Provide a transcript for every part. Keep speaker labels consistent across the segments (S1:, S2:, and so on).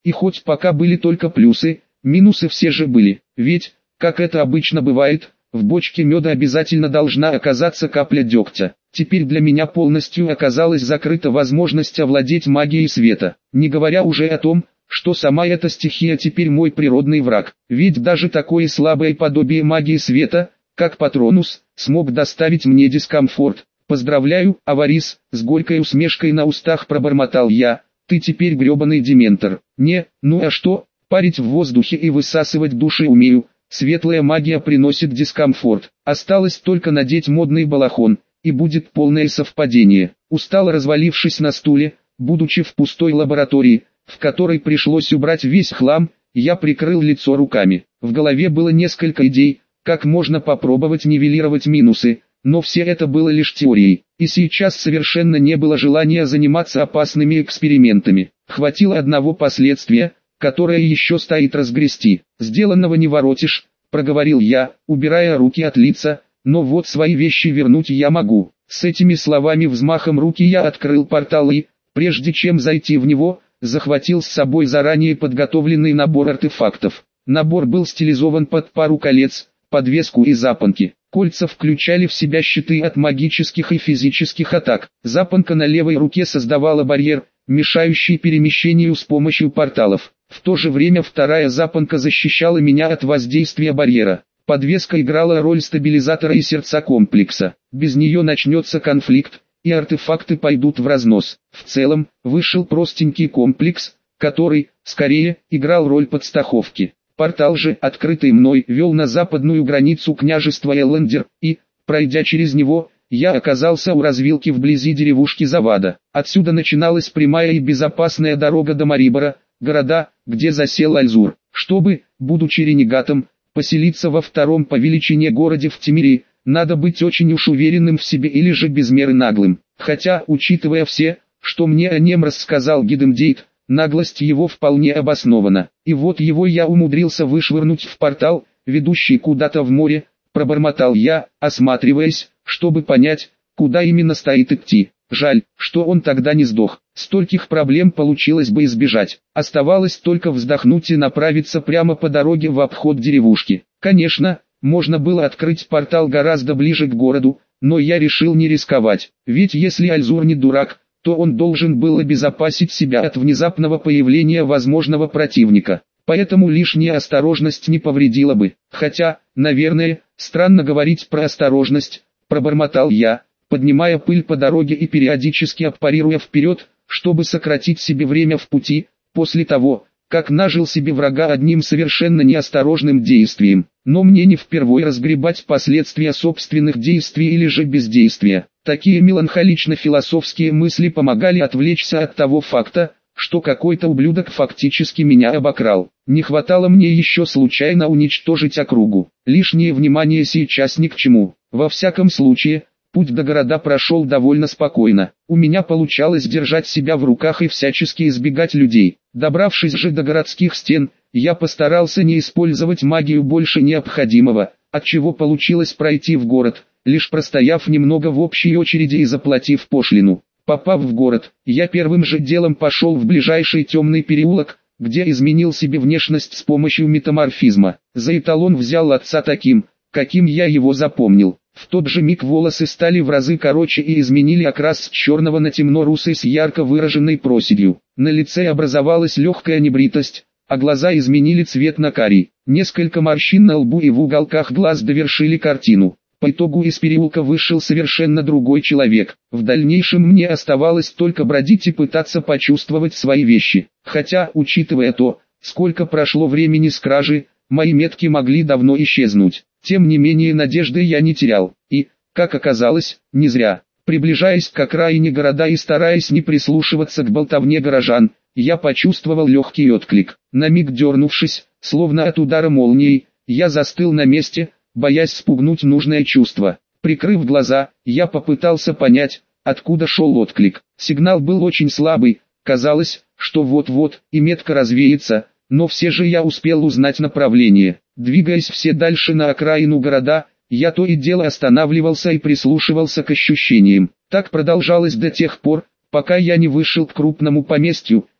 S1: И хоть пока были только плюсы, минусы все же были. Ведь, как это обычно бывает, в бочке меда обязательно должна оказаться капля дегтя. Теперь для меня полностью оказалась закрыта возможность овладеть магией света. Не говоря уже о том, что сама эта стихия теперь мой природный враг. Ведь даже такое слабое подобие магии света, как Патронус, смог доставить мне дискомфорт. «Поздравляю, Аварис», — с горькой усмешкой на устах пробормотал я, «ты теперь гребаный дементор». «Не, ну а что, парить в воздухе и высасывать души умею, светлая магия приносит дискомфорт. Осталось только надеть модный балахон, и будет полное совпадение». Устало развалившись на стуле, будучи в пустой лаборатории, в которой пришлось убрать весь хлам, я прикрыл лицо руками. В голове было несколько идей, как можно попробовать нивелировать минусы, но все это было лишь теорией, и сейчас совершенно не было желания заниматься опасными экспериментами. Хватило одного последствия, которое еще стоит разгрести. «Сделанного не воротишь», — проговорил я, убирая руки от лица, «но вот свои вещи вернуть я могу». С этими словами взмахом руки я открыл портал и, прежде чем зайти в него, захватил с собой заранее подготовленный набор артефактов. Набор был стилизован под пару колец, подвеску и запонки. Кольца включали в себя щиты от магических и физических атак. Запонка на левой руке создавала барьер, мешающий перемещению с помощью порталов. В то же время вторая запонка защищала меня от воздействия барьера. Подвеска играла роль стабилизатора и сердца комплекса. Без нее начнется конфликт, и артефакты пойдут в разнос. В целом, вышел простенький комплекс, который, скорее, играл роль подстраховки. Портал же, открытый мной, вел на западную границу княжества Эллендер, и, пройдя через него, я оказался у развилки вблизи деревушки Завада. Отсюда начиналась прямая и безопасная дорога до Марибора, города, где засел Альзур. Чтобы, будучи ренегатом, поселиться во втором по величине городе в Темирии, надо быть очень уж уверенным в себе или же без меры наглым. Хотя, учитывая все, что мне о нем рассказал Гидемдейт, наглость его вполне обоснована. И вот его я умудрился вышвырнуть в портал, ведущий куда-то в море, пробормотал я, осматриваясь, чтобы понять, куда именно стоит идти. Жаль, что он тогда не сдох. Стольких проблем получилось бы избежать. Оставалось только вздохнуть и направиться прямо по дороге в обход деревушки. Конечно, можно было открыть портал гораздо ближе к городу, но я решил не рисковать. Ведь если Альзур не дурак, то он должен был обезопасить себя от внезапного появления возможного противника. Поэтому лишняя осторожность не повредила бы. Хотя, наверное, странно говорить про осторожность, пробормотал я, поднимая пыль по дороге и периодически аппарируя вперед, чтобы сократить себе время в пути, после того, как нажил себе врага одним совершенно неосторожным действием. Но мне не впервой разгребать последствия собственных действий или же бездействия. Такие меланхолично-философские мысли помогали отвлечься от того факта, что какой-то ублюдок фактически меня обокрал. Не хватало мне еще случайно уничтожить округу. Лишнее внимание сейчас ни к чему. Во всяком случае, путь до города прошел довольно спокойно. У меня получалось держать себя в руках и всячески избегать людей. Добравшись же до городских стен, я постарался не использовать магию больше необходимого, отчего получилось пройти в город, лишь простояв немного в общей очереди и заплатив пошлину. Попав в город, я первым же делом пошел в ближайший темный переулок, где изменил себе внешность с помощью метаморфизма. За эталон взял отца таким, каким я его запомнил. В тот же миг волосы стали в разы короче и изменили окрас с черного на темно-русый с ярко выраженной проседью. На лице образовалась легкая небритость, а глаза изменили цвет на карий. Несколько морщин на лбу и в уголках глаз довершили картину. По итогу из переулка вышел совершенно другой человек. В дальнейшем мне оставалось только бродить и пытаться почувствовать свои вещи. Хотя, учитывая то, сколько прошло времени с кражи, мои метки могли давно исчезнуть. Тем не менее надежды я не терял. И, как оказалось, не зря. Приближаясь к окраине города и стараясь не прислушиваться к болтовне горожан, я почувствовал легкий отклик. На миг дернувшись, словно от удара молнией, я застыл на месте, боясь спугнуть нужное чувство. Прикрыв глаза, я попытался понять, откуда шел отклик. Сигнал был очень слабый, казалось, что вот-вот и метка развеется, но все же я успел узнать направление. Двигаясь все дальше на окраину города, я то и дело останавливался и прислушивался к ощущениям. Так продолжалось до тех пор, пока я не вышел к крупному поместью,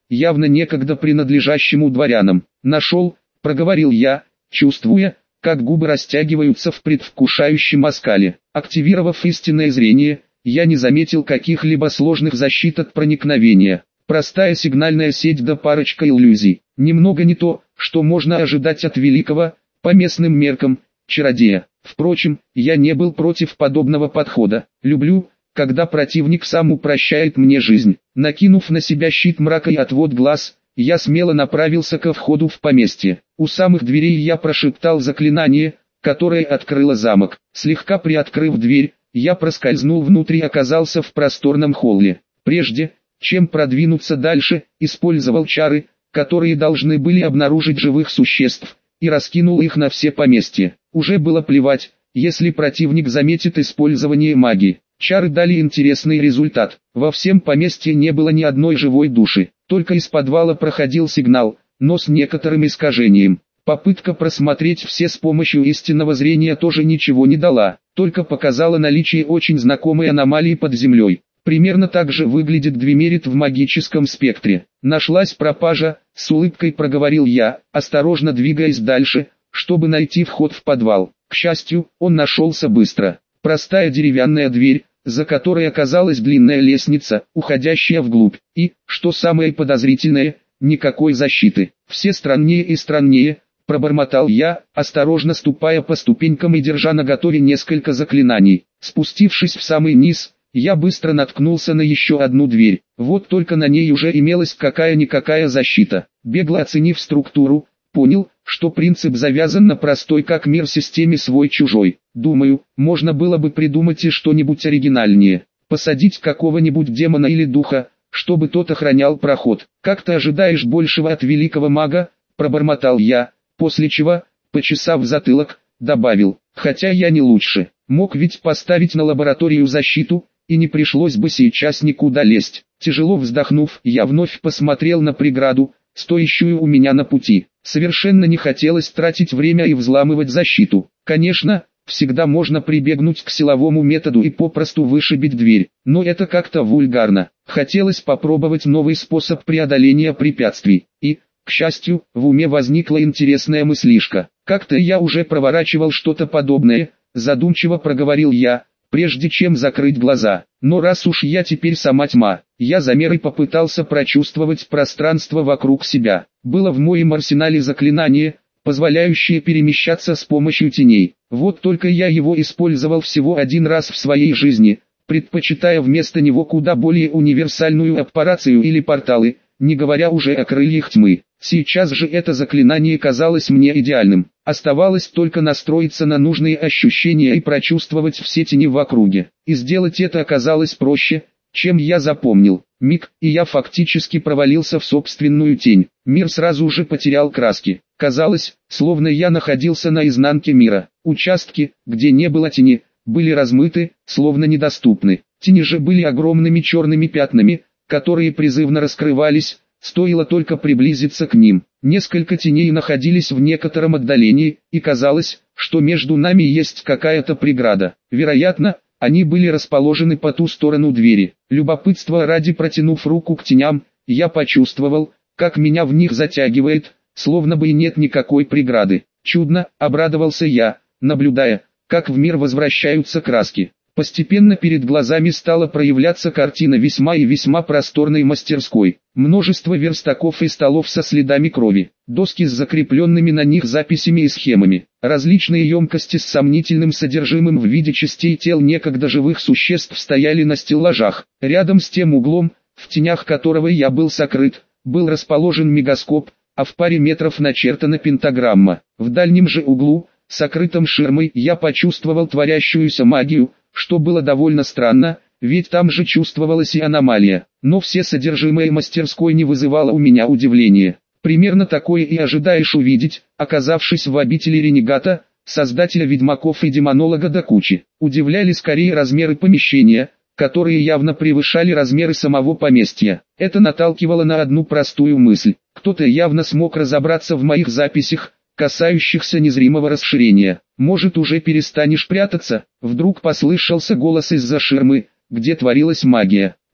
S1: явно некогда принадлежащему дворянам. «Нашел», — проговорил я, чувствуя, как губы растягиваются в предвкушающем оскале. Активировав истинное зрение, я не заметил каких-либо сложных защит от проникновения. Простая сигнальная сеть да парочка иллюзий. Немного не то, что можно ожидать от великого, по местным меркам, чародея. Впрочем, я не был против подобного подхода. Люблю, когда противник сам упрощает мне жизнь. Накинув на себя щит мрака и отвод глаз, я смело направился ко входу в поместье. У самых дверей я прошептал заклинание, которое открыло замок. Слегка приоткрыв дверь, я проскользнул внутрь и оказался в просторном холле. Прежде, чем продвинуться дальше, использовал чары, которые должны были обнаружить живых существ, и раскинул их на все поместья. Уже было плевать, если противник заметит использование магии. Чары дали интересный результат. Во всем поместье не было ни одной живой души, только из подвала проходил сигнал, но с некоторым искажением. Попытка просмотреть все с помощью истинного зрения тоже ничего не дала, только показала наличие очень знакомой аномалии под землей. Примерно так же выглядит Двемерит в магическом спектре. Нашлась пропажа, с улыбкой проговорил я, осторожно двигаясь дальше, чтобы найти вход в подвал. К счастью, он нашелся быстро. Простая деревянная дверь, за которой оказалась длинная лестница, уходящая вглубь, и, что самое подозрительное, никакой защиты. Все страннее и страннее, пробормотал я, осторожно ступая по ступенькам и держа наготове несколько заклинаний. Спустившись в самый низ, я быстро наткнулся на еще одну дверь. Вот только на ней уже имелась какая-никакая защита. Бегло оценив структуру, понял, что принцип завязан на простой как мир системе свой-чужой. Думаю, можно было бы придумать и что-нибудь оригинальнее. Посадить какого-нибудь демона или духа, чтобы тот охранял проход. «Как ты ожидаешь большего от великого мага?» – пробормотал я, после чего, почесав затылок, добавил: «Хотя я не лучше. Мог ведь поставить на лабораторию защиту, и не пришлось бы сейчас никуда лезть». Тяжело вздохнув, я вновь посмотрел на преграду, стоящую у меня на пути. Совершенно не хотелось тратить время и взламывать защиту. Конечно, всегда можно прибегнуть к силовому методу и попросту вышибить дверь, но это как-то вульгарно. Хотелось попробовать новый способ преодоления препятствий. И, к счастью, в уме возникла интересная мыслишка. Как-то я уже проворачивал что-то подобное, задумчиво проговорил я, прежде чем закрыть глаза. Но раз уж я теперь сама тьма, я замер и попытался прочувствовать пространство вокруг себя. Было в моем арсенале заклинание, позволяющее перемещаться с помощью теней. Вот только я его использовал всего один раз в своей жизни, предпочитая вместо него куда более универсальную аппарацию или порталы, не говоря уже о крыльях тьмы. Сейчас же это заклинание казалось мне идеальным. Оставалось только настроиться на нужные ощущения и прочувствовать все тени в округе. И сделать это оказалось проще, чем я запомнил. Миг, и я фактически провалился в собственную тень. Мир сразу же потерял краски. Казалось, словно я находился на изнанке мира. Участки, где не было тени, были размыты, словно недоступны. Тени же были огромными черными пятнами, которые призывно раскрывались, стоило только приблизиться к ним. Несколько теней находились в некотором отдалении, и казалось, что между нами есть какая-то преграда. Вероятно, они были расположены по ту сторону двери. Любопытство ради, протянув руку к теням, я почувствовал, как меня в них затягивает, словно бы и нет никакой преграды. Чудно, обрадовался я, наблюдая, как в мир возвращаются краски. Постепенно перед глазами стала проявляться картина весьма и весьма просторной мастерской. Множество верстаков и столов со следами крови, доски с закрепленными на них записями и схемами, различные емкости с сомнительным содержимым в виде частей тел некогда живых существ стояли на стеллажах. Рядом с тем углом, в тенях которого я был сокрыт, был расположен мегаскоп, а в паре метров начертана пентаграмма. В дальнем же углу, сокрытом ширмой, я почувствовал творящуюся магию, что было довольно странно, ведь там же чувствовалась и аномалия. Но все содержимое мастерской не вызывало у меня удивления. Примерно такое и ожидаешь увидеть, оказавшись в обители ренегата, создателя ведьмаков и демонолога до кучи. Удивляли скорее размеры помещения, которые явно превышали размеры самого поместья. Это наталкивало на одну простую мысль. Кто-то явно смог разобраться в моих записях, касающихся незримого расширения. «Может, уже перестанешь прятаться?» Вдруг послышался голос из-за ширмы, где творилась магия.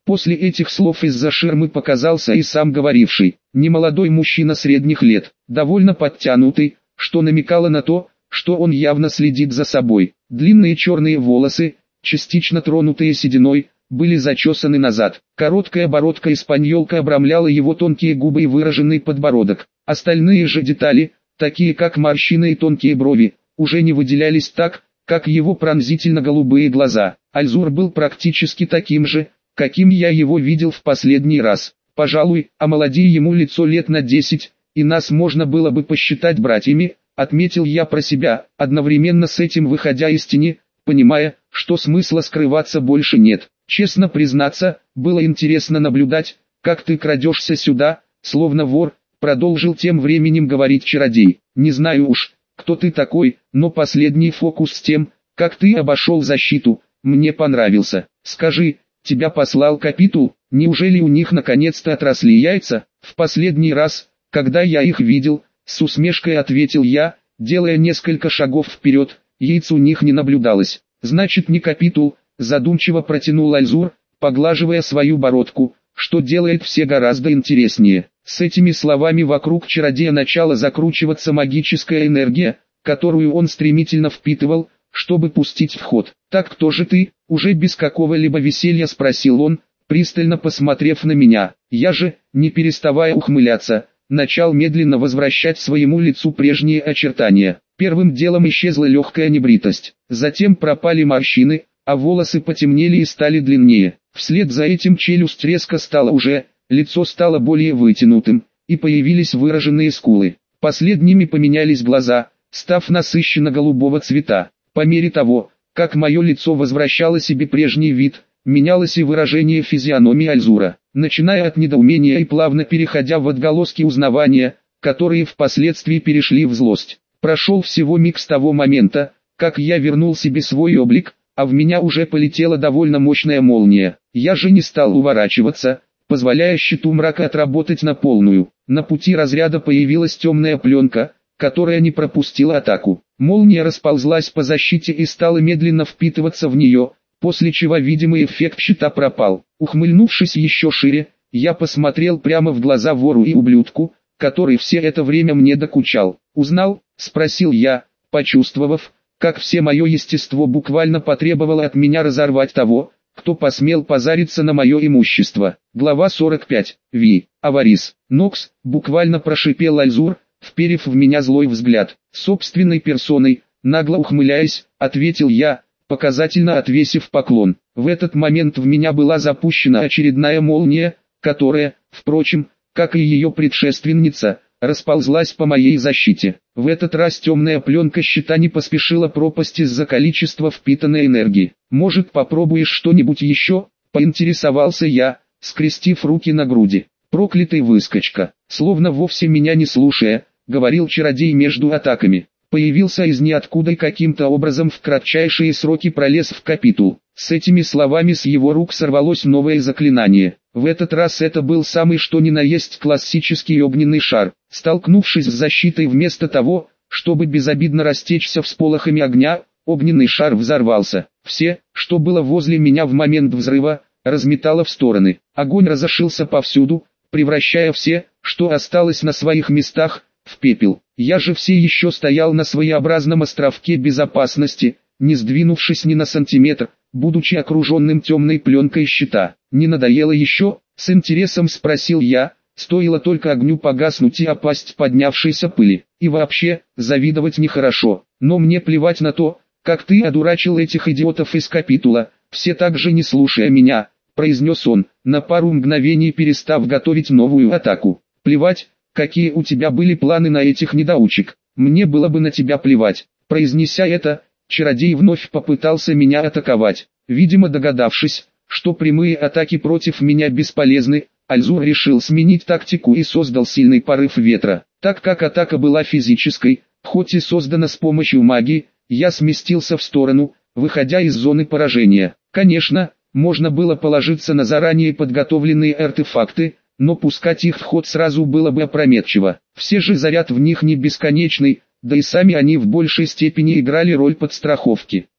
S1: После этих слов из-за ширмы показался и сам говоривший, немолодой мужчина средних лет, довольно подтянутый, что намекало на то, что он явно следит за собой. Длинные черные волосы, частично тронутые сединой, были зачесаны назад. Короткая бородка-испаньолка обрамляла его тонкие губы и выраженный подбородок. Остальные же детали, такие как морщины и тонкие брови, уже не выделялись так, как его пронзительно-голубые глаза. Альзур был практически таким же, каким я его видел в последний раз. Пожалуй, омолоди ему лицо лет на 10, и нас можно было бы посчитать братьями, отметил я про себя, одновременно с этим выходя из тени, понимая, что смысла скрываться больше нет. Честно признаться, было интересно наблюдать, как ты крадешься сюда, словно вор, продолжил тем временем говорить чародей. Не знаю уж, кто ты такой, но последний фокус с тем, как ты обошел защиту, мне понравился. Скажи, тебя послал Капитул, неужели у них наконец-то отросли яйца? В последний раз, когда я их видел, с усмешкой ответил я, делая несколько шагов вперед, яиц у них не наблюдалось. Значит, не Капитул, задумчиво протянул Альзур, поглаживая свою бородку, что делает все гораздо интереснее. С этими словами вокруг чародея начала закручиваться магическая энергия, которую он стремительно впитывал, чтобы пустить в ход. «Так кто же ты?» — уже без какого-либо веселья спросил он, пристально посмотрев на меня. Я же, не переставая ухмыляться, начал медленно возвращать своему лицу прежние очертания. Первым делом исчезла легкая небритость, затем пропали морщины, а волосы потемнели и стали длиннее. Вслед за этим челюсть резко стала уже, лицо стало более вытянутым, и появились выраженные скулы. Последними поменялись глаза, став насыщенно-голубого цвета. По мере того, как мое лицо возвращало себе прежний вид, менялось и выражение физиономии Альзура, начиная от недоумения и плавно переходя в отголоски узнавания, которые впоследствии перешли в злость. Прошел всего миг с того момента, как я вернул себе свой облик, а в меня уже полетела довольно мощная молния. Я же не стал уворачиваться, позволяя щиту мрака отработать на полную. На пути разряда появилась темная пленка, которая не пропустила атаку. Молния расползлась по защите и стала медленно впитываться в нее, после чего видимый эффект щита пропал. Ухмыльнувшись еще шире, я посмотрел прямо в глаза вору и ублюдку, который все это время мне докучал. «Узнал?» — спросил я, почувствовав, как все мое естество буквально потребовало от меня разорвать того, кто посмел позариться на мое имущество. Глава 45. Ви. Аварис. Нокс, буквально прошипел Альзур, вперев в меня злой взгляд. Собственной персоной, нагло ухмыляясь, ответил я, показательно отвесив поклон. В этот момент в меня была запущена очередная молния, которая, впрочем, как и ее предшественница, расползлась по моей защите. В этот раз темная пленка щита не поспешила пропасть из-за количества впитанной энергии. «Может, попробуешь что-нибудь еще?» — поинтересовался я, скрестив руки на груди. «Проклятый выскочка!» Словно вовсе меня не слушая, говорил чародей между атаками. Появился из ниоткуда и каким-то образом в кратчайшие сроки пролез в Капитул. С этими словами с его рук сорвалось новое заклинание. В этот раз это был самый что ни на есть классический огненный шар. Столкнувшись с защитой вместо того, чтобы безобидно растечься всполохами огня, огненный шар взорвался. Все, что было возле меня в момент взрыва, разметало в стороны. Огонь разошелся повсюду, превращая все, что осталось на своих местах, в пепел. Я же все еще стоял на своеобразном островке безопасности, не сдвинувшись ни на сантиметр, будучи окруженным темной пленкой щита. «Не надоело еще?» — с интересом спросил я, стоило только огню погаснуть и опасть поднявшейся пыли. «И вообще, завидовать нехорошо, но мне плевать на то, как ты одурачил этих идиотов из Капитула, все так же не слушая меня», — произнес он, на пару мгновений перестав готовить новую атаку. «Плевать, какие у тебя были планы на этих недоучек, мне было бы на тебя плевать». Произнеся это, чародей вновь попытался меня атаковать. Видимо, догадавшись, что прямые атаки против меня бесполезны, Альзур решил сменить тактику и создал сильный порыв ветра. Так как атака была физической, хоть и создана с помощью магии, я сместился в сторону, выходя из зоны поражения. Конечно, можно было положиться на заранее подготовленные артефакты, но пускать их в ход сразу было бы опрометчиво. Все же заряд в них не бесконечный, да и сами они в большей степени играли роль подстраховки. «О,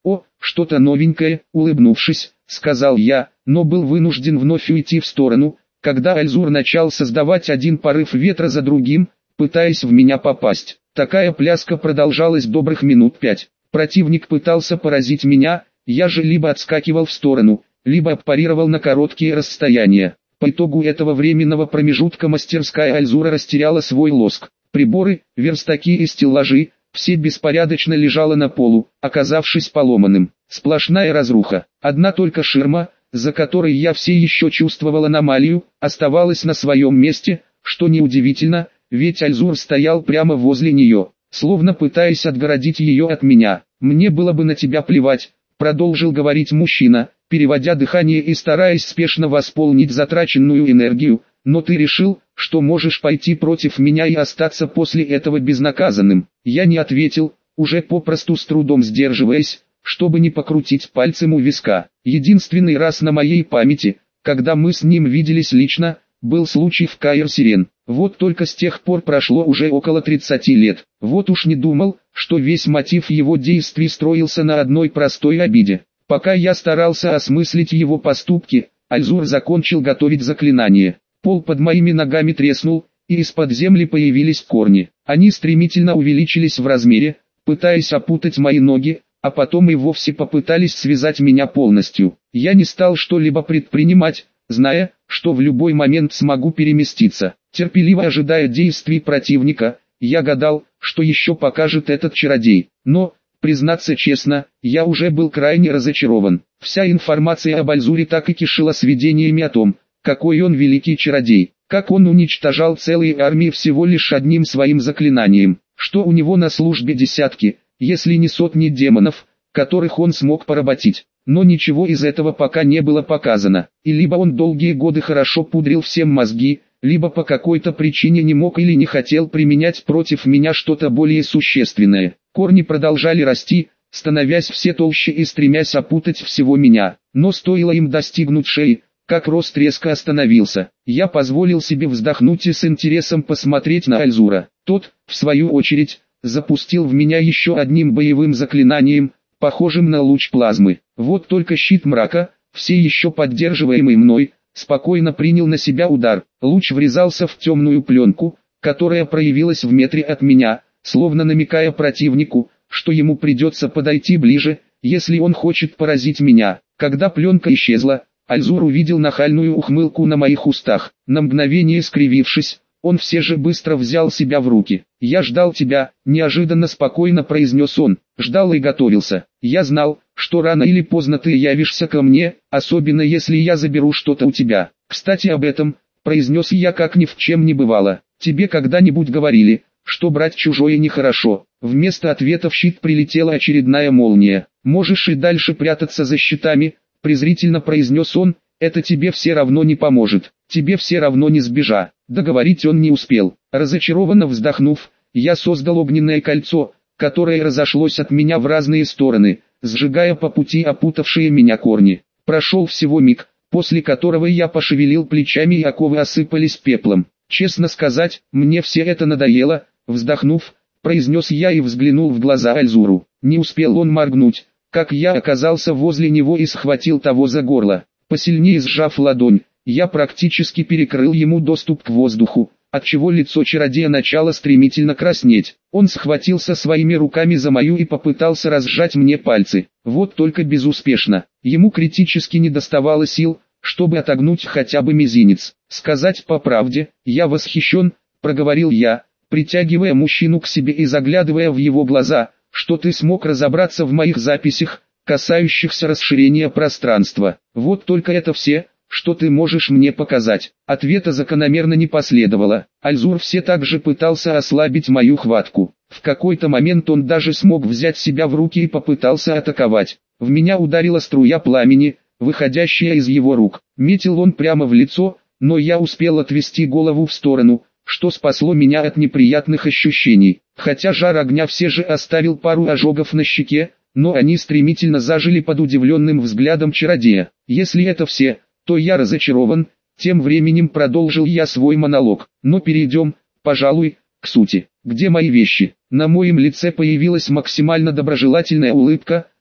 S1: что-то новенькое, улыбнувшись, сказал я, но был вынужден вновь уйти в сторону, когда Альзур начал создавать один порыв ветра за другим, пытаясь в меня попасть. Такая пляска продолжалась добрых минут 5. Противник пытался поразить меня, я же либо отскакивал в сторону, либо парировал на короткие расстояния. По итогу этого временного промежутка мастерская Альзура растеряла свой лоск. Приборы, верстаки и стеллажи, все беспорядочно лежало на полу, оказавшись поломанным. Сплошная разруха. Одна только ширма, за которой я все еще чувствовал аномалию, оставалась на своем месте, что неудивительно, ведь Альзур стоял прямо возле нее, словно пытаясь отгородить ее от меня. «Мне было бы на тебя плевать», — продолжил говорить мужчина, переводя дыхание и стараясь спешно восполнить затраченную энергию, «но ты решил, что можешь пойти против меня и остаться после этого безнаказанным». Я не ответил, уже попросту с трудом сдерживаясь, чтобы не покрутить пальцем у виска. Единственный раз на моей памяти, когда мы с ним виделись лично, был случай в Каир-Сирен. Вот только с тех пор прошло уже около 30 лет. Вот уж не думал, что весь мотив его действий строился на одной простой обиде. Пока я старался осмыслить его поступки, Альзур закончил готовить заклинание. Пол под моими ногами треснул, и из-под земли появились корни. Они стремительно увеличились в размере, пытаясь опутать мои ноги, а потом и вовсе попытались связать меня полностью. Я не стал что-либо предпринимать, зная, что в любой момент смогу переместиться. Терпеливо ожидая действий противника, я гадал, что еще покажет этот чародей. Но, признаться честно, я уже был крайне разочарован. Вся информация об Альзуре так и кишела сведениями о том, какой он великий чародей, как он уничтожал целые армии всего лишь одним своим заклинанием, что у него на службе десятки, если не сотни демонов, которых он смог поработить. Но ничего из этого пока не было показано, и либо он долгие годы хорошо пудрил всем мозги, либо по какой-то причине не мог или не хотел применять против меня что-то более существенное. Корни продолжали расти, становясь все толще и стремясь опутать всего меня, но стоило им достигнуть шеи, как рост резко остановился. Я позволил себе вздохнуть и с интересом посмотреть на Альзура. Тот, в свою очередь, запустил в меня еще одним боевым заклинанием, похожим на луч плазмы. Вот только щит мрака, все еще поддерживаемый мной, спокойно принял на себя удар. Луч врезался в темную пленку, которая проявилась в метре от меня, словно намекая противнику, что ему придется подойти ближе, если он хочет поразить меня. Когда пленка исчезла, Альзур увидел нахальную ухмылку на моих устах. На мгновение скривившись, он все же быстро взял себя в руки. «Я ждал тебя», — неожиданно спокойно произнес он. «Ждал и готовился. Я знал, что рано или поздно ты явишься ко мне, особенно если я заберу что-то у тебя. Кстати об этом», — произнес я как ни в чем не бывало. «Тебе когда-нибудь говорили, что брать чужое нехорошо?» Вместо ответа в щит прилетела очередная молния. «Можешь и дальше прятаться за щитами», — презрительно произнес он, — «это тебе все равно не поможет, тебе все равно не сбежа». Договорить он не успел. Разочарованно вздохнув, я создал огненное кольцо, которое разошлось от меня в разные стороны, сжигая по пути опутавшие меня корни. Прошел всего миг, после которого я пошевелил плечами и оковы осыпались пеплом. «Честно сказать, мне все это надоело», — вздохнув, произнес я и взглянул в глаза Альзуру. Не успел он моргнуть, как я оказался возле него и схватил того за горло. Посильнее сжав ладонь, я практически перекрыл ему доступ к воздуху, отчего лицо чародея начало стремительно краснеть. Он схватился своими руками за мою и попытался разжать мне пальцы. Вот только безуспешно. Ему критически недоставало сил, чтобы отогнуть хотя бы мизинец. «Сказать по правде, я восхищен», — проговорил я, притягивая мужчину к себе и заглядывая в его глаза, «что ты смог разобраться в моих записях, касающихся расширения пространства. Вот только это все, что ты можешь мне показать». Ответа закономерно не последовало. Альзур все так же пытался ослабить мою хватку. В какой-то момент он даже смог взять себя в руки и попытался атаковать. В меня ударила струя пламени, выходящая из его рук. Метил он прямо в лицо, но я успел отвести голову в сторону, что спасло меня от неприятных ощущений. Хотя жар огня все же оставил пару ожогов на щеке, но они стремительно зажили под удивленным взглядом чародея. «Если это все, то я разочарован», — тем временем продолжил я свой монолог. «Но перейдем, пожалуй, к сути. Где мои вещи?» На моем лице появилась максимально доброжелательная улыбка,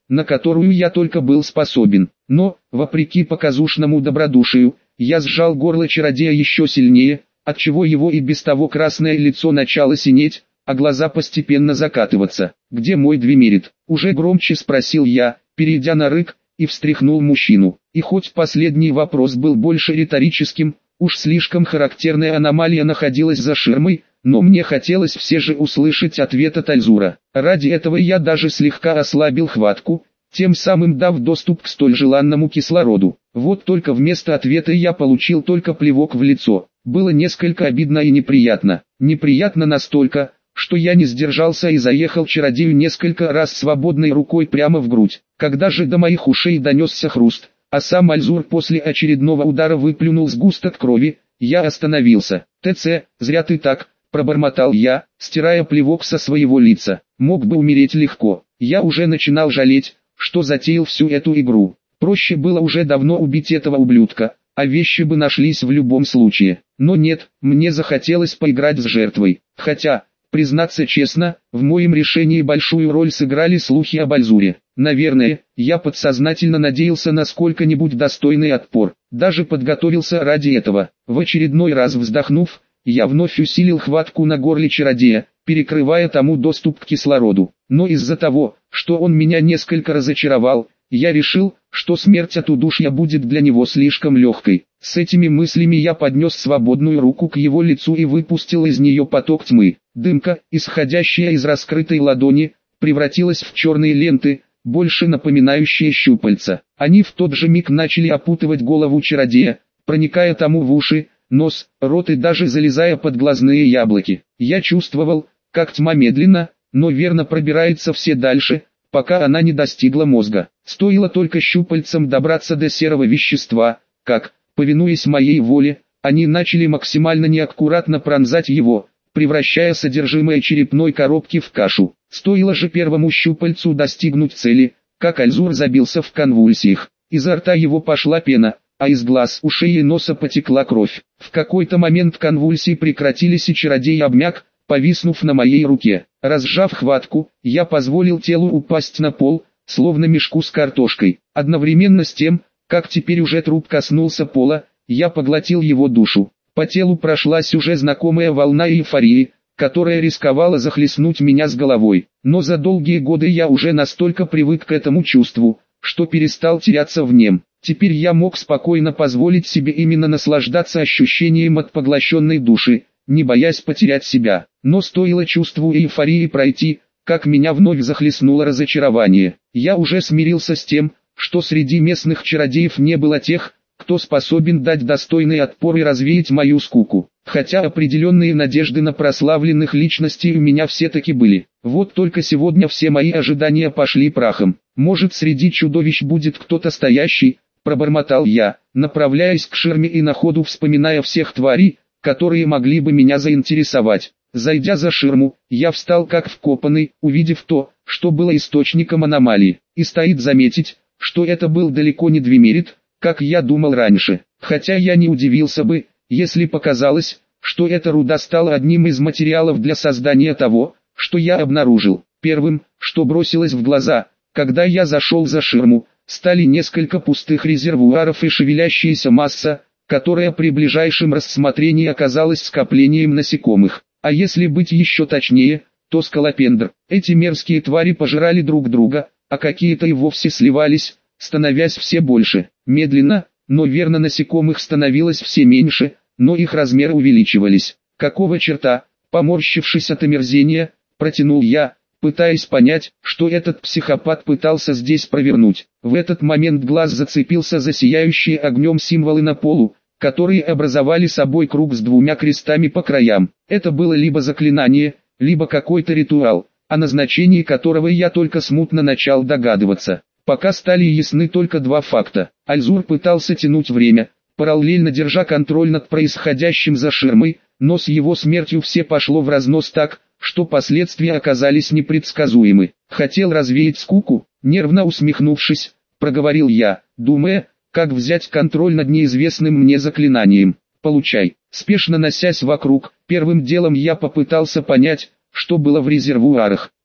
S1: на которую я только был способен. Но, вопреки показушному добродушию, я сжал горло чародея еще сильнее, отчего его и без того красное лицо начало синеть, а глаза постепенно закатываться. «Где мой Двемерит?» — уже громче спросил я, перейдя на рык, и встряхнул мужчину. И хоть последний вопрос был больше риторическим, уж слишком характерная аномалия находилась за ширмой, но мне хотелось все же услышать ответ от Альзура. Ради этого я даже слегка ослабил хватку, тем самым дав доступ к столь желанному кислороду. Вот только вместо ответа я получил только плевок в лицо. Было несколько обидно и неприятно. Неприятно настолько, что я не сдержался и заехал чародею несколько раз свободной рукой прямо в грудь. Когда же до моих ушей донесся хруст, а сам Альзур после очередного удара выплюнул сгусток крови, я остановился. «ТЦ, зря ты так», — пробормотал я, стирая плевок со своего лица. Мог бы умереть легко. Я уже начинал жалеть, что затеял всю эту игру. Проще было уже давно убить этого ублюдка, а вещи бы нашлись в любом случае. Но нет, мне захотелось поиграть с жертвой. Хотя, признаться честно, в моем решении большую роль сыграли слухи об Альзуре. Наверное, я подсознательно надеялся на сколько-нибудь достойный отпор. Даже подготовился ради этого. В очередной раз вздохнув, я вновь усилил хватку на горле чародея, перекрывая тому доступ к кислороду. Но из-за того, что он меня несколько разочаровал, я решил, что смерть от удушья будет для него слишком легкой. С этими мыслями я поднес свободную руку к его лицу и выпустил из нее поток тьмы. Дымка, исходящая из раскрытой ладони, превратилась в черные ленты, больше напоминающие щупальца. Они в тот же миг начали опутывать голову чародея, проникая тому в уши, нос, рот и даже залезая под глазные яблоки. Я чувствовал, как тьма медленно, но верно пробирается все дальше, пока она не достигла мозга. Стоило только щупальцам добраться до серого вещества, как, повинуясь моей воле, они начали максимально неаккуратно пронзать его, превращая содержимое черепной коробки в кашу. Стоило же первому щупальцу достигнуть цели, как Альзур забился в конвульсиях. Изо рта его пошла пена, а из глаз, ушей и носа потекла кровь. В какой-то момент конвульсии прекратились и чародей обмяк, повиснув на моей руке. Разжав хватку, я позволил телу упасть на пол, словно мешку с картошкой. Одновременно с тем, как теперь уже труп коснулся пола, я поглотил его душу. По телу прошлась уже знакомая волна эйфории, которая рисковала захлестнуть меня с головой. Но за долгие годы я уже настолько привык к этому чувству, что перестал теряться в нем. Теперь я мог спокойно позволить себе именно наслаждаться ощущением от поглощенной души, не боясь потерять себя. Но стоило чувству эйфории пройти, как меня вновь захлестнуло разочарование. Я уже смирился с тем, что среди местных чародеев не было тех, кто способен дать достойный отпор и развеять мою скуку. Хотя определенные надежды на прославленных личностей у меня все-таки были. Вот только сегодня все мои ожидания пошли прахом. «Может, среди чудовищ будет кто-то стоящий?» – пробормотал я, направляясь к ширме и на ходу вспоминая всех тварей, которые могли бы меня заинтересовать. Зайдя за ширму, я встал как вкопанный, увидев то, что было источником аномалии. И стоит заметить, что это был далеко не Двемерит, как я думал раньше. Хотя я не удивился бы, если показалось, что эта руда стала одним из материалов для создания того, что я обнаружил. Первым, что бросилось в глаза, когда я зашел за ширму, стали несколько пустых резервуаров и шевелящаяся масса, которая при ближайшем рассмотрении оказалась скоплением насекомых. А если быть еще точнее, то скалопендр. Эти мерзкие твари пожирали друг друга, а какие-то и вовсе сливались, становясь все больше. Медленно, но верно насекомых становилось все меньше, но их размеры увеличивались. Какого черта, поморщившись от омерзения, протянул я, пытаясь понять, что этот психопат пытался здесь провернуть. В этот момент глаз зацепился за сияющие огнем символы на полу, которые образовали собой круг с двумя крестами по краям. Это было либо заклинание, либо какой-то ритуал, о назначении которого я только смутно начал догадываться. Пока стали ясны только два факта. Альзур пытался тянуть время, параллельно держа контроль над происходящим за ширмой, но с его смертью все пошло в разнос так, что последствия оказались непредсказуемы. Хотел развеять скуку, нервно усмехнувшись, проговорил я, думая, как взять контроль над неизвестным мне заклинанием. Получай. Спешно носясь вокруг, первым делом я попытался понять, что было в резервуарах.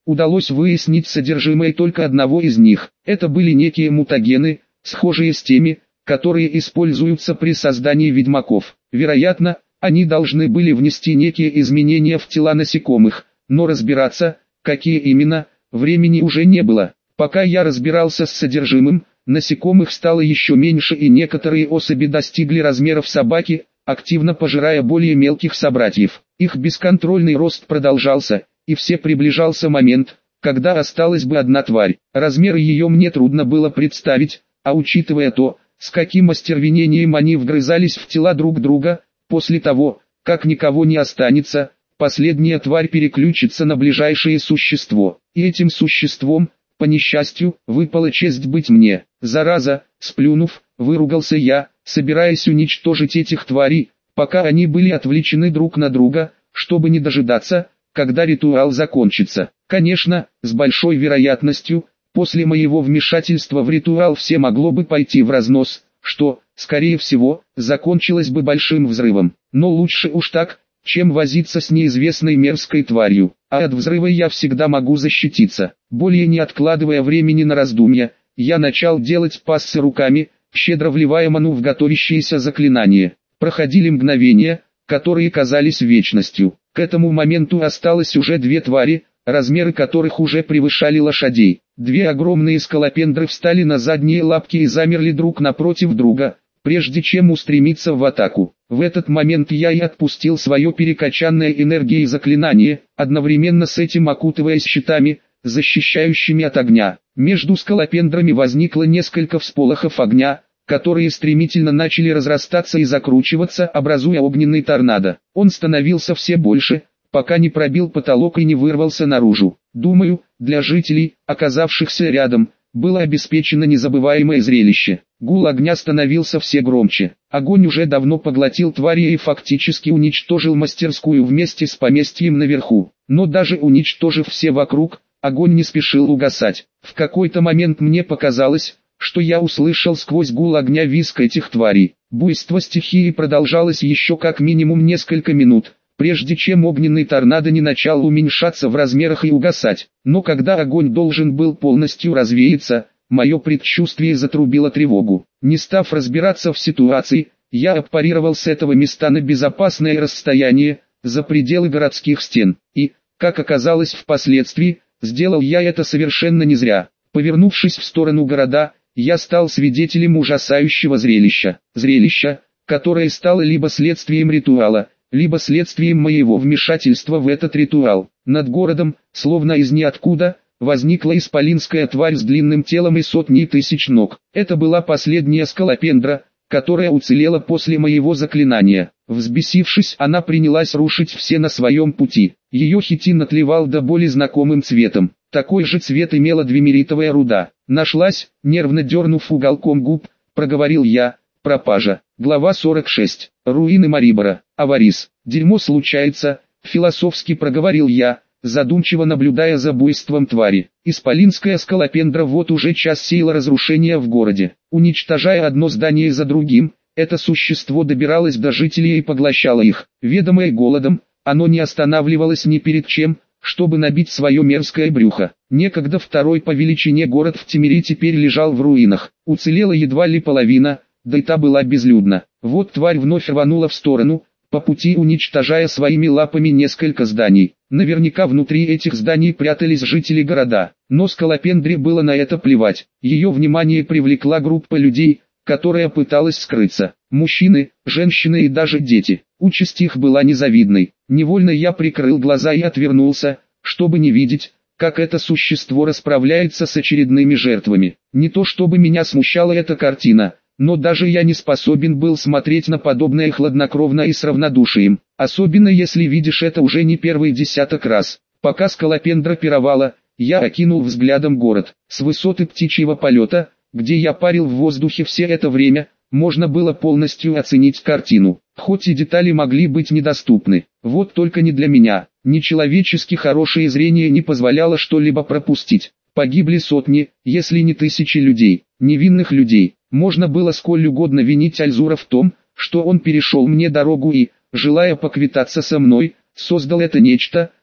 S1: удалось выяснить содержимое только одного из них. Это были некие мутагены, схожие с теми, которые используются при создании ведьмаков. Вероятно, они должны были внести некие изменения в тела насекомых, но разбираться, какие именно, времени уже не было. Пока я разбирался с содержимым, насекомых стало еще меньше и некоторые особи достигли размеров собаки, активно пожирая более мелких собратьев. Их бесконтрольный рост продолжался, и все приближался момент, когда осталась бы одна тварь. Размеры ее мне трудно было представить, а учитывая то, с каким остервенением они вгрызались в тела друг друга, после того, как никого не останется, последняя тварь переключится на ближайшее существо. И этим существом, по несчастью, выпала честь быть мне. Зараза, сплюнув, выругался я, собираясь уничтожить этих тварей, пока они были отвлечены друг на друга, чтобы не дожидаться, когда ритуал закончится. Конечно, с большой вероятностью, после моего вмешательства в ритуал все могло бы пойти в разнос, что, скорее всего, закончилось бы большим взрывом. Но лучше уж так, чем возиться с неизвестной мерзкой тварью, а от взрыва я всегда могу защититься. Более не откладывая времени на раздумья, я начал делать пассы руками, щедро вливая ману в готовящееся заклинание. Проходили мгновения, которые казались вечностью. К этому моменту осталось уже две твари, размеры которых уже превышали лошадей. Две огромные скалопендры встали на задние лапки и замерли друг напротив друга, прежде чем устремиться в атаку. В этот момент я и отпустил свое перекачанное энергией заклинание, одновременно с этим окутываясь щитами, защищающими от огня. Между скалопендрами возникло несколько всполохов огня, которые стремительно начали разрастаться и закручиваться, образуя огненный торнадо. Он становился все больше, пока не пробил потолок и не вырвался наружу. Думаю, для жителей, оказавшихся рядом, было обеспечено незабываемое зрелище. Гул огня становился все громче. Огонь уже давно поглотил твари и фактически уничтожил мастерскую вместе с поместьем наверху. Но даже уничтожив все вокруг, огонь не спешил угасать. В какой-то момент мне показалось, что я услышал сквозь гул огня визг этих тварей. Буйство стихии продолжалось еще как минимум несколько минут, прежде чем огненный торнадо не начал уменьшаться в размерах и угасать. Но когда огонь должен был полностью развеяться, мое предчувствие затрубило тревогу. Не став разбираться в ситуации, я аппарировал с этого места на безопасное расстояние, за пределы городских стен. И, как оказалось впоследствии, сделал я это совершенно не зря. Повернувшись в сторону города, я стал свидетелем ужасающего зрелища. Зрелища, которое стало либо следствием ритуала, либо следствием моего вмешательства в этот ритуал. Над городом, словно из ниоткуда, возникла исполинская тварь с длинным телом и сотней тысяч ног. Это была последняя скалопендра, которая уцелела после моего заклинания. Взбесившись, она принялась рушить все на своем пути. Ее хитин отливал до боли знакомым цветом. Такой же цвет имела двемеритовая руда. Нашлась, нервно дернув уголком губ, проговорил я. Пропажа. Глава 46. Руины Марибора. Аварис. Дерьмо случается, философски проговорил я, задумчиво наблюдая за буйством твари. Исполинская скалопендра вот уже час сеяла разрушения в городе. Уничтожая одно здание за другим, это существо добиралось до жителей и поглощало их. Ведомое голодом, оно не останавливалось ни перед чем, чтобы набить свое мерзкое брюхо. Некогда второй по величине город в Темире теперь лежал в руинах. Уцелела едва ли половина, да и та была безлюдна. Вот тварь вновь рванула в сторону, по пути уничтожая своими лапами несколько зданий. Наверняка внутри этих зданий прятались жители города, но скалопендре было на это плевать. Ее внимание привлекла группа людей, которая пыталась скрыться. Мужчины, женщины и даже дети. Участь их была незавидной. Невольно я прикрыл глаза и отвернулся, чтобы не видеть, как это существо расправляется с очередными жертвами. Не то чтобы меня смущала эта картина, но даже я не способен был смотреть на подобное хладнокровно и с равнодушием, особенно если видишь это уже не первый десяток раз. Пока скалопендра пировала, я окинул взглядом город. С высоты птичьего полета, где я парил в воздухе все это время, можно было полностью оценить картину. Хоть и детали могли быть недоступны, вот только не для меня. Нечеловечески хорошее зрение не позволяло что-либо пропустить. Погибли сотни, если не тысячи людей, невинных людей. Можно было сколь угодно винить Альзура в том, что он перешел мне дорогу и, желая поквитаться со мной, создал это нечто,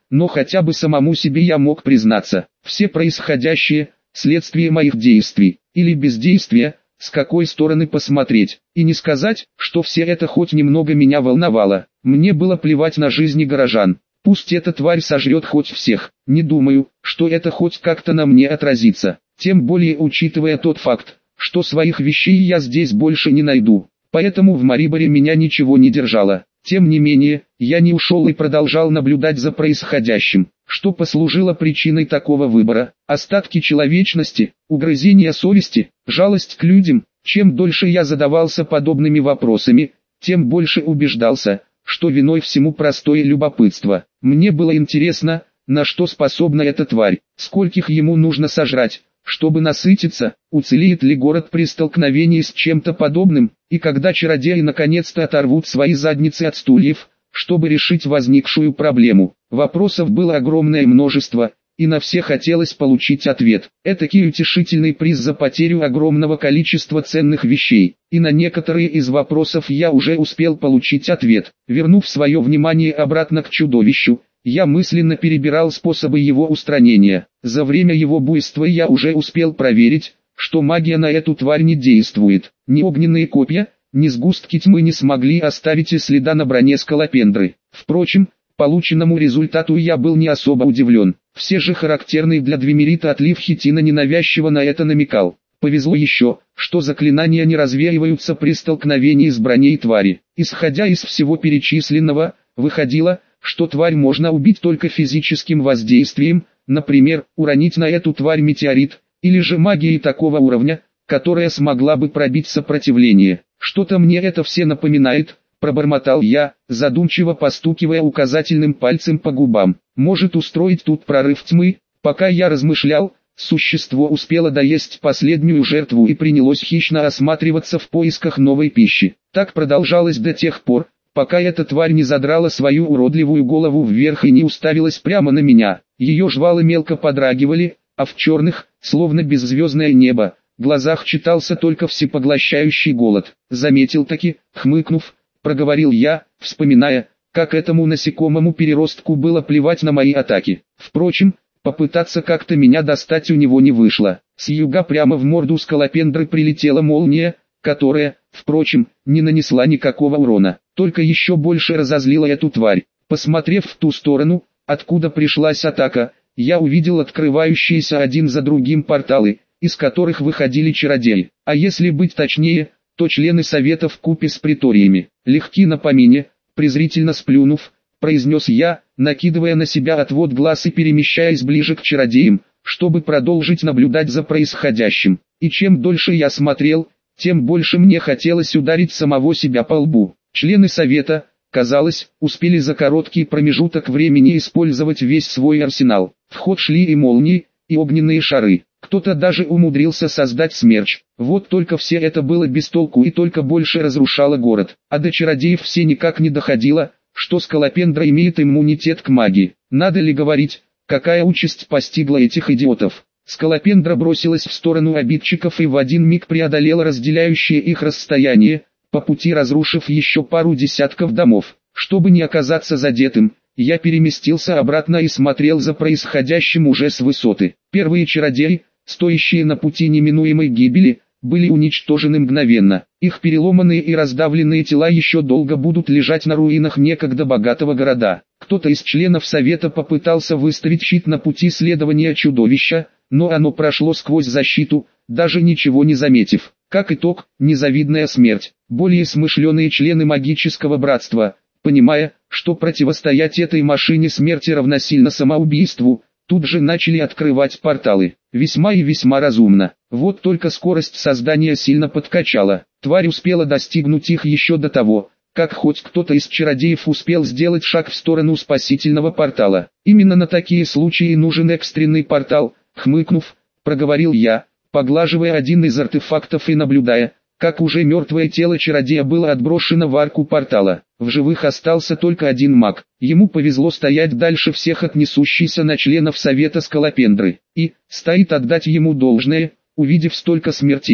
S1: но хотя бы самому себе я мог признаться. Все происходящее – следствие моих действий, или бездействия, с какой стороны посмотреть, и не сказать, что все это хоть немного меня волновало. Мне было плевать на жизни горожан. Пусть эта тварь сожрет хоть всех, не думаю, что это хоть как-то на мне отразится, тем более учитывая тот факт, что своих вещей я здесь больше не найду. Поэтому в Мариборе меня ничего не держало. Тем не менее, я не ушел и продолжал наблюдать за происходящим, что послужило причиной такого выбора. Остатки человечности, угрызения совести, жалость к людям. Чем дольше я задавался подобными вопросами, тем больше убеждался, что виной всему простое любопытство. Мне было интересно, на что способна эта тварь, скольких ему нужно сожрать, чтобы насытиться, уцелеет ли город при столкновении с чем-то подобным, и когда чародеи наконец-то оторвут свои задницы от стульев, чтобы решить возникшую проблему. Вопросов было огромное множество, и на все хотелось получить ответ. Этакий утешительный приз за потерю огромного количества ценных вещей, и на некоторые из вопросов я уже успел получить ответ. Вернув свое внимание обратно к чудовищу, я мысленно перебирал способы его устранения. За время его буйства я уже успел проверить, что магия на эту тварь не действует. Ни огненные копья, ни сгустки тьмы не смогли оставить и следа на броне скалопендры. Впрочем, полученному результату я был не особо удивлен. Все же характерный для двемерита отлив хитина ненавязчиво на это намекал. Повезло еще, что заклинания не развеиваются при столкновении с броней твари. Исходя из всего перечисленного, выходило, что тварь можно убить только физическим воздействием, например, уронить на эту тварь метеорит, или же магией такого уровня, которая смогла бы пробить сопротивление. Что-то мне это все напоминает, пробормотал я, задумчиво постукивая указательным пальцем по губам. Может устроить тут прорыв тьмы? Пока я размышлял, существо успело доесть последнюю жертву и принялось хищно осматриваться в поисках новой пищи. Так продолжалось до тех пор, пока эта тварь не задрала свою уродливую голову вверх и не уставилась прямо на меня. Ее жвалы мелко подрагивали, а в черных, словно беззвездное небо, глазах читался только всепоглощающий голод. Заметил таки, хмыкнув, проговорил я, вспоминая, как этому насекомому переростку было плевать на мои атаки. Впрочем, попытаться как-то меня достать у него не вышло. С юга прямо в морду скалопендры прилетела молния, которая, впрочем, не нанесла никакого урона, только еще больше разозлила эту тварь. Посмотрев в ту сторону, откуда пришлась атака, я увидел открывающиеся один за другим порталы, из которых выходили чародеи, а если быть точнее, то члены совета вкупе с приториями. Легки на помине, презрительно сплюнув, произнес я, накидывая на себя отвод глаз и перемещаясь ближе к чародеям, чтобы продолжить наблюдать за происходящим. И чем дольше я смотрел, тем больше мне хотелось ударить самого себя по лбу. Члены совета, казалось, успели за короткий промежуток времени использовать весь свой арсенал. В ход шли и молнии, и огненные шары. Кто-то даже умудрился создать смерч. Вот только все это было без толку и только больше разрушало город. А до чародеев все никак не доходило, что скалопендра имеет иммунитет к магии. Надо ли говорить, какая участь постигла этих идиотов? Скалопендра бросилась в сторону обидчиков и в один миг преодолела разделяющее их расстояние, по пути разрушив еще пару десятков домов. Чтобы не оказаться задетым, я переместился обратно и смотрел за происходящим уже с высоты. Первые чародеи, стоящие на пути неминуемой гибели, были уничтожены мгновенно. Их переломанные и раздавленные тела еще долго будут лежать на руинах некогда богатого города. Кто-то из членов совета попытался выставить щит на пути следования чудовища, но оно прошло сквозь защиту, даже ничего не заметив. Как итог, незавидная смерть. Более смышленые члены магического братства, понимая, что противостоять этой машине смерти равносильно самоубийству, тут же начали открывать порталы. Весьма и весьма разумно. Вот только скорость создания сильно подкачала. Тварь успела достигнуть их еще до того, как хоть кто-то из чародеев успел сделать шаг в сторону спасительного портала. Именно на такие случаи нужен экстренный портал, хмыкнув, проговорил я, поглаживая один из артефактов и наблюдая, как уже мертвое тело чародея было отброшено в арку портала. В живых остался только один маг. Ему повезло стоять дальше всех от несущейся на членов совета скалопендры. И, стоит отдать ему должное, увидев столько смертей,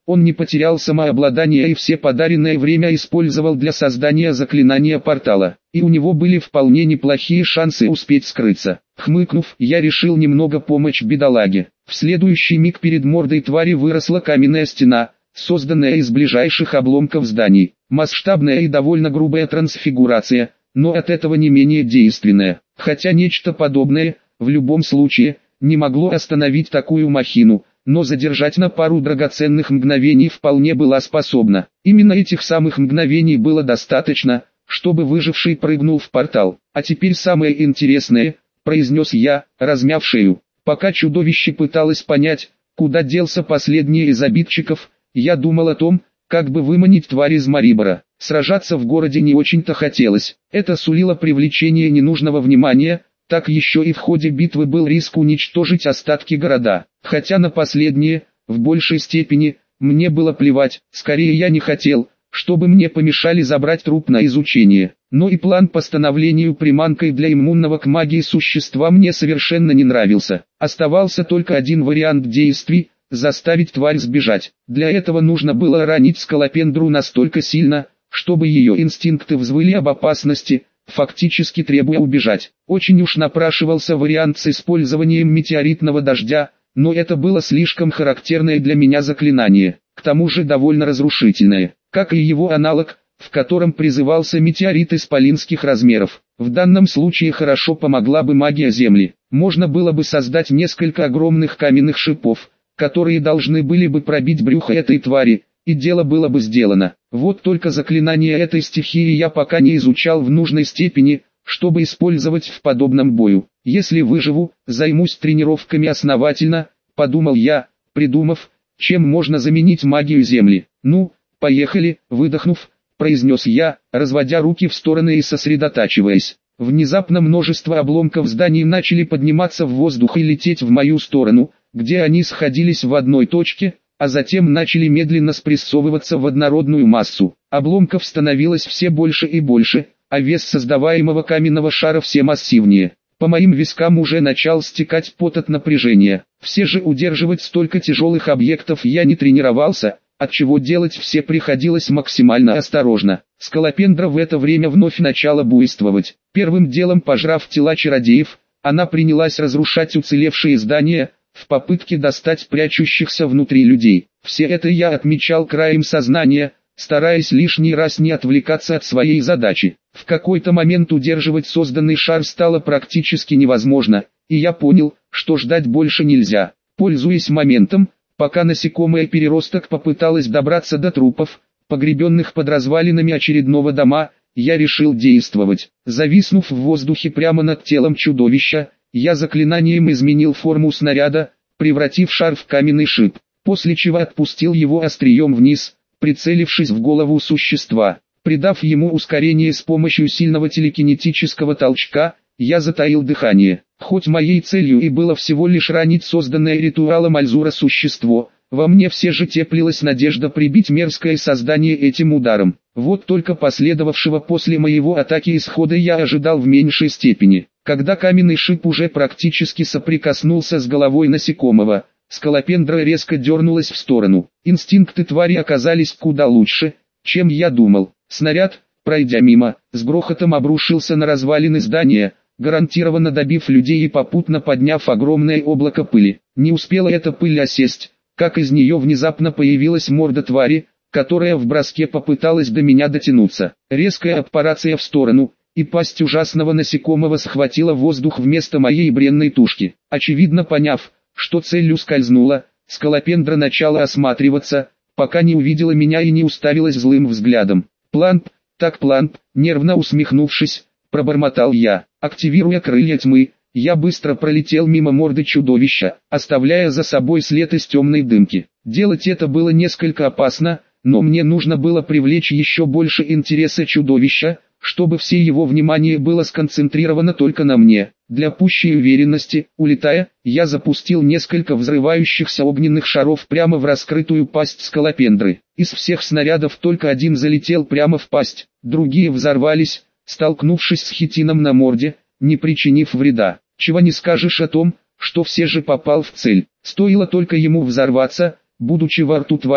S1: Он не потерял самообладание и все подаренное время использовал для создания заклинания портала. И у него были вполне неплохие шансы успеть скрыться. Хмыкнув, я решил немного помочь бедолаге. В следующий миг перед мордой твари выросла каменная стена, созданная из ближайших обломков зданий. Масштабная и довольно грубая трансфигурация, но от этого не менее действенная. Хотя нечто подобное, в любом случае, не могло остановить такую махину, но задержать на пару драгоценных мгновений вполне была способна. Именно этих самых мгновений было достаточно, чтобы выживший прыгнул в портал. «А теперь самое интересное», — произнес я, размяв шею. Пока чудовище пыталось понять, куда делся последний из обидчиков, я думал о том, как бы выманить тварь из Марибора. Сражаться в городе не очень-то хотелось. Это сулило привлечение ненужного внимания, так еще и в ходе битвы был риск уничтожить остатки города. Хотя на последнее, в большей степени, мне было плевать, скорее я не хотел, чтобы мне помешали забрать труп на изучение. Но и план по становлению приманкой для иммунного к магии существа мне совершенно не нравился. Оставался только один вариант действий – заставить тварь сбежать. Для этого нужно было ранить скалопендру настолько сильно, чтобы ее инстинкты взвыли об опасности, фактически требуя убежать. Очень уж напрашивался вариант с использованием метеоритного дождя, но это было слишком характерное для меня заклинание, к тому же довольно разрушительное, как и его аналог, в котором призывался метеорит исполинских размеров. В данном случае хорошо помогла бы магия Земли. Можно было бы создать несколько огромных каменных шипов, которые должны были бы пробить брюхо этой твари, и дело было бы сделано. Вот только заклинание этой стихии я пока не изучал в нужной степени, чтобы использовать в подобном бою. Если выживу, займусь тренировками основательно, подумал я, придумав, чем можно заменить магию Земли. Ну, поехали, выдохнув, произнес я, разводя руки в стороны и сосредотачиваясь. Внезапно множество обломков зданий начали подниматься в воздух и лететь в мою сторону, где они сходились в одной точке, а затем начали медленно спрессовываться в однородную массу. Обломков становилось все больше и больше, а вес создаваемого каменного шара все массивнее. По моим вискам уже начал стекать пот от напряжения. Все же удерживать столько тяжелых объектов я не тренировался, отчего делать все приходилось максимально осторожно. Скалопендра в это время вновь начала буйствовать. Первым делом пожрав тела чародеев, она принялась разрушать уцелевшие здания, в попытке достать прячущихся внутри людей. Все это я отмечал краем сознания, стараясь лишний раз не отвлекаться от своей задачи. В какой-то момент удерживать созданный шар стало практически невозможно, и я понял, что ждать больше нельзя. Пользуясь моментом, пока насекомое-переросток попыталось добраться до трупов, погребенных под развалинами очередного дома, я решил действовать. Зависнув в воздухе прямо над телом чудовища, я заклинанием изменил форму снаряда, превратив шар в каменный шип, после чего отпустил его острием вниз, прицелившись в голову существа. Придав ему ускорение с помощью сильного телекинетического толчка, я затаил дыхание. Хоть моей целью и было всего лишь ранить созданное ритуалом Альзура существо, во мне все же теплилась надежда прибить мерзкое создание этим ударом. Вот только последовавшего после моего атаки исхода я ожидал в меньшей степени. Когда каменный шип уже практически соприкоснулся с головой насекомого, скалопендра резко дернулась в сторону. Инстинкты твари оказались куда лучше, чем я думал. Снаряд, пройдя мимо, с грохотом обрушился на развалины здания, гарантированно добив людей и попутно подняв огромное облако пыли. Не успела эта пыль осесть, как из нее внезапно появилась морда твари, которая в броске попыталась до меня дотянуться. Резкая аппарация в сторону, и пасть ужасного насекомого схватила воздух вместо моей бренной тушки. Очевидно поняв, что цель ускользнула, скалопендра начала осматриваться, пока не увидела меня и не уставилась злым взглядом. «Планп, так планп», нервно усмехнувшись, пробормотал я. Активируя крылья тьмы, я быстро пролетел мимо морды чудовища, оставляя за собой след из темной дымки. Делать это было несколько опасно, но мне нужно было привлечь еще больше интереса чудовища, чтобы все его внимание было сконцентрировано только на мне. Для пущей уверенности, улетая, я запустил несколько взрывающихся огненных шаров прямо в раскрытую пасть скалопендры. Из всех снарядов только один залетел прямо в пасть, другие взорвались, столкнувшись с хитином на морде, не причинив вреда. Чего не скажешь о том, что все же попал в цель. Стоило только ему взорваться, будучи во рту твари,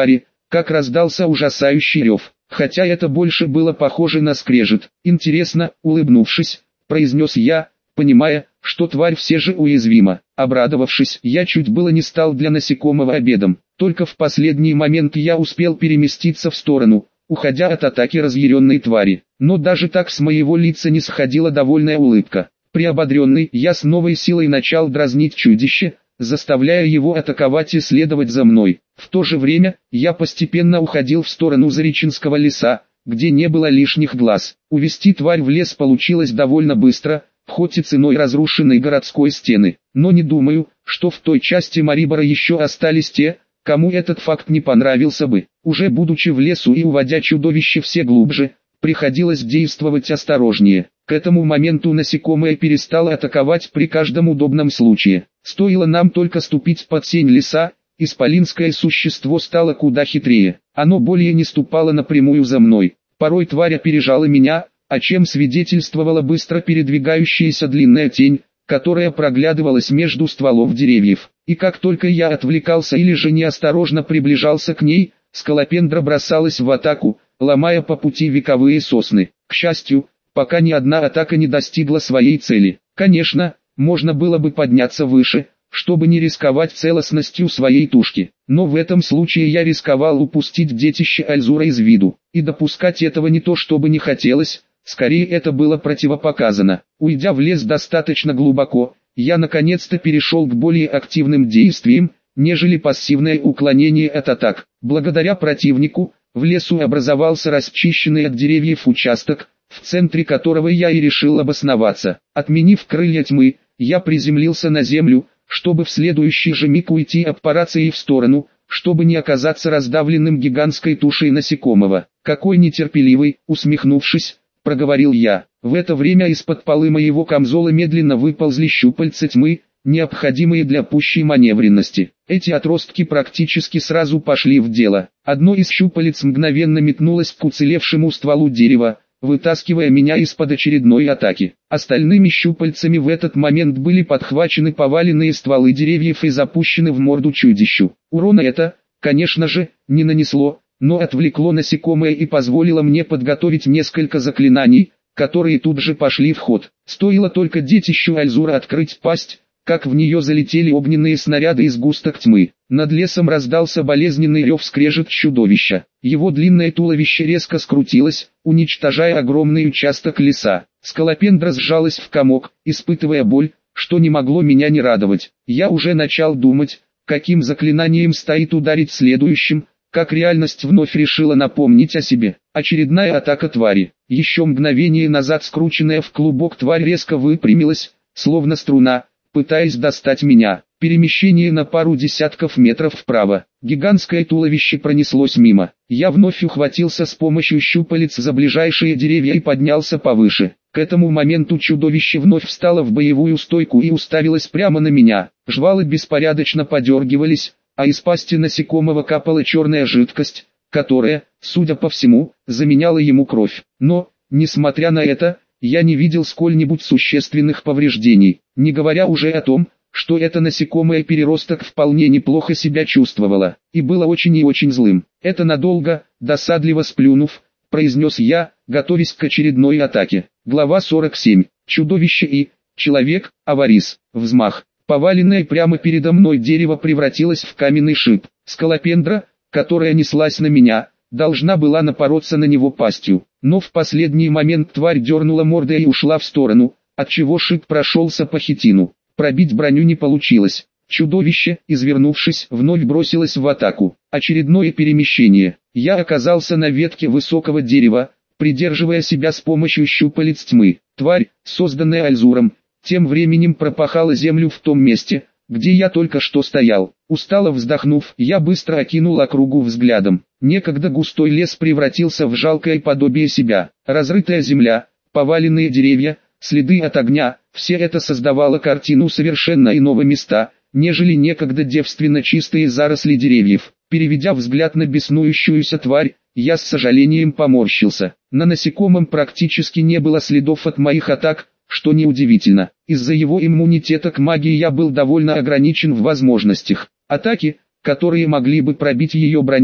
S1: как раздался ужасающий рев, хотя это больше было похоже на скрежет. «Интересно», улыбнувшись, произнес я, понимая, что тварь все же уязвима. Обрадовавшись, я чуть было не стал для насекомого обедом. Только в последний момент я успел переместиться в сторону, уходя от атаки разъяренной твари. Но даже так с моего лица не сходила довольная улыбка. Приободренный, я с новой силой начал дразнить чудище, заставляя его атаковать и следовать за мной. В то же время, я постепенно уходил в сторону Зареченского леса, где не было лишних глаз. Увести тварь в лес получилось довольно быстро, хоть и ценой разрушенной городской стены. Но не думаю, что в той части Марибора еще остались те, кому этот факт не понравился бы. Уже будучи в лесу и уводя чудовище все глубже, приходилось действовать осторожнее. К этому моменту насекомое перестало атаковать при каждом удобном случае. Стоило нам только ступить под сень леса, исполинское существо стало куда хитрее. Оно более не ступало напрямую за мной. Порой тварь опережала меня, о чем свидетельствовала быстро передвигающаяся длинная тень, которая проглядывалась между стволов деревьев. И как только я отвлекался или же неосторожно приближался к ней, скалопендра бросалась в атаку, ломая по пути вековые сосны. К счастью, пока ни одна атака не достигла своей цели. Конечно, можно было бы подняться выше, чтобы не рисковать целостностью своей тушки. Но в этом случае я рисковал упустить детище Альзура из виду. И допускать этого не то чтобы не хотелось, скорее это было противопоказано. Уйдя в лес достаточно глубоко, я наконец-то перешел к более активным действиям, нежели пассивное уклонение от атак. Благодаря противнику, в лесу образовался расчищенный от деревьев участок, в центре которого я и решил обосноваться. Отменив крылья тьмы, я приземлился на землю, чтобы в следующий же миг уйти аппарацией в сторону, чтобы не оказаться раздавленным гигантской тушей насекомого. «Какой нетерпеливый», усмехнувшись, проговорил я. В это время из-под полы моего камзола медленно выползли щупальца тьмы, необходимые для пущей маневренности. Эти отростки практически сразу пошли в дело. Одно из щупалец мгновенно метнулось к уцелевшему стволу дерева, вытаскивая меня из-под очередной атаки. Остальными щупальцами в этот момент были подхвачены поваленные стволы деревьев и запущены в морду чудищу. Урона это, конечно же, не нанесло, но отвлекло насекомое и позволило мне подготовить несколько заклинаний, которые тут же пошли в ход. Стоило только детищу Альзура открыть пасть, как в нее залетели огненные снаряды из сгусток тьмы. Над лесом раздался болезненный рев, скрежет чудовища. Его длинное туловище резко скрутилось, уничтожая огромный участок леса. Скалопендра сжалась в комок, испытывая боль, что не могло меня не радовать. Я уже начал думать, каким заклинанием стоит ударить следующим, как реальность вновь решила напомнить о себе. Очередная атака твари. Еще мгновение назад скрученная в клубок тварь резко выпрямилась, словно струна, пытаясь достать меня. Перемещение на пару десятков метров вправо. Гигантское туловище пронеслось мимо. Я вновь ухватился с помощью щупалец за ближайшие деревья и поднялся повыше. К этому моменту чудовище вновь встало в боевую стойку и уставилось прямо на меня. Жвалы беспорядочно подергивались, а из пасти насекомого капала черная жидкость, которая, судя по всему, заменяла ему кровь. Но, несмотря на это, я не видел сколь-нибудь существенных повреждений, не говоря уже о том, что это насекомое переросток вполне неплохо себя чувствовало, и было очень и очень злым. «Это надолго», досадливо сплюнув, произнес я, готовясь к очередной атаке. Глава 47. Чудовище и человек, аварис. Взмах. Поваленное прямо передо мной дерево превратилось в каменный шип. Скалопендра, которая неслась на меня, должна была напороться на него пастью. Но в последний момент тварь дернула мордой и ушла в сторону, отчего шип прошелся по хитину. Пробить броню не получилось. Чудовище, извернувшись, вновь бросилось в атаку. Очередное перемещение. Я оказался на ветке высокого дерева, придерживая себя с помощью щупалец тьмы. Тварь, созданная Альзуром, тем временем пропахала землю в том месте, где я только что стоял. Устало вздохнув, я быстро окинул округу взглядом. Некогда густой лес превратился в жалкое подобие себя. Разрытая земля, поваленные деревья, следы от огня – все это создавало картину совершенно иного места, нежели некогда девственно чистые заросли деревьев. Переведя взгляд на беснующуюся тварь, я с сожалением поморщился. На насекомом практически не было следов от моих атак, что неудивительно. Из-за его иммунитета к магии я был довольно ограничен в возможностях. Атаки, которые могли бы пробить ее броню,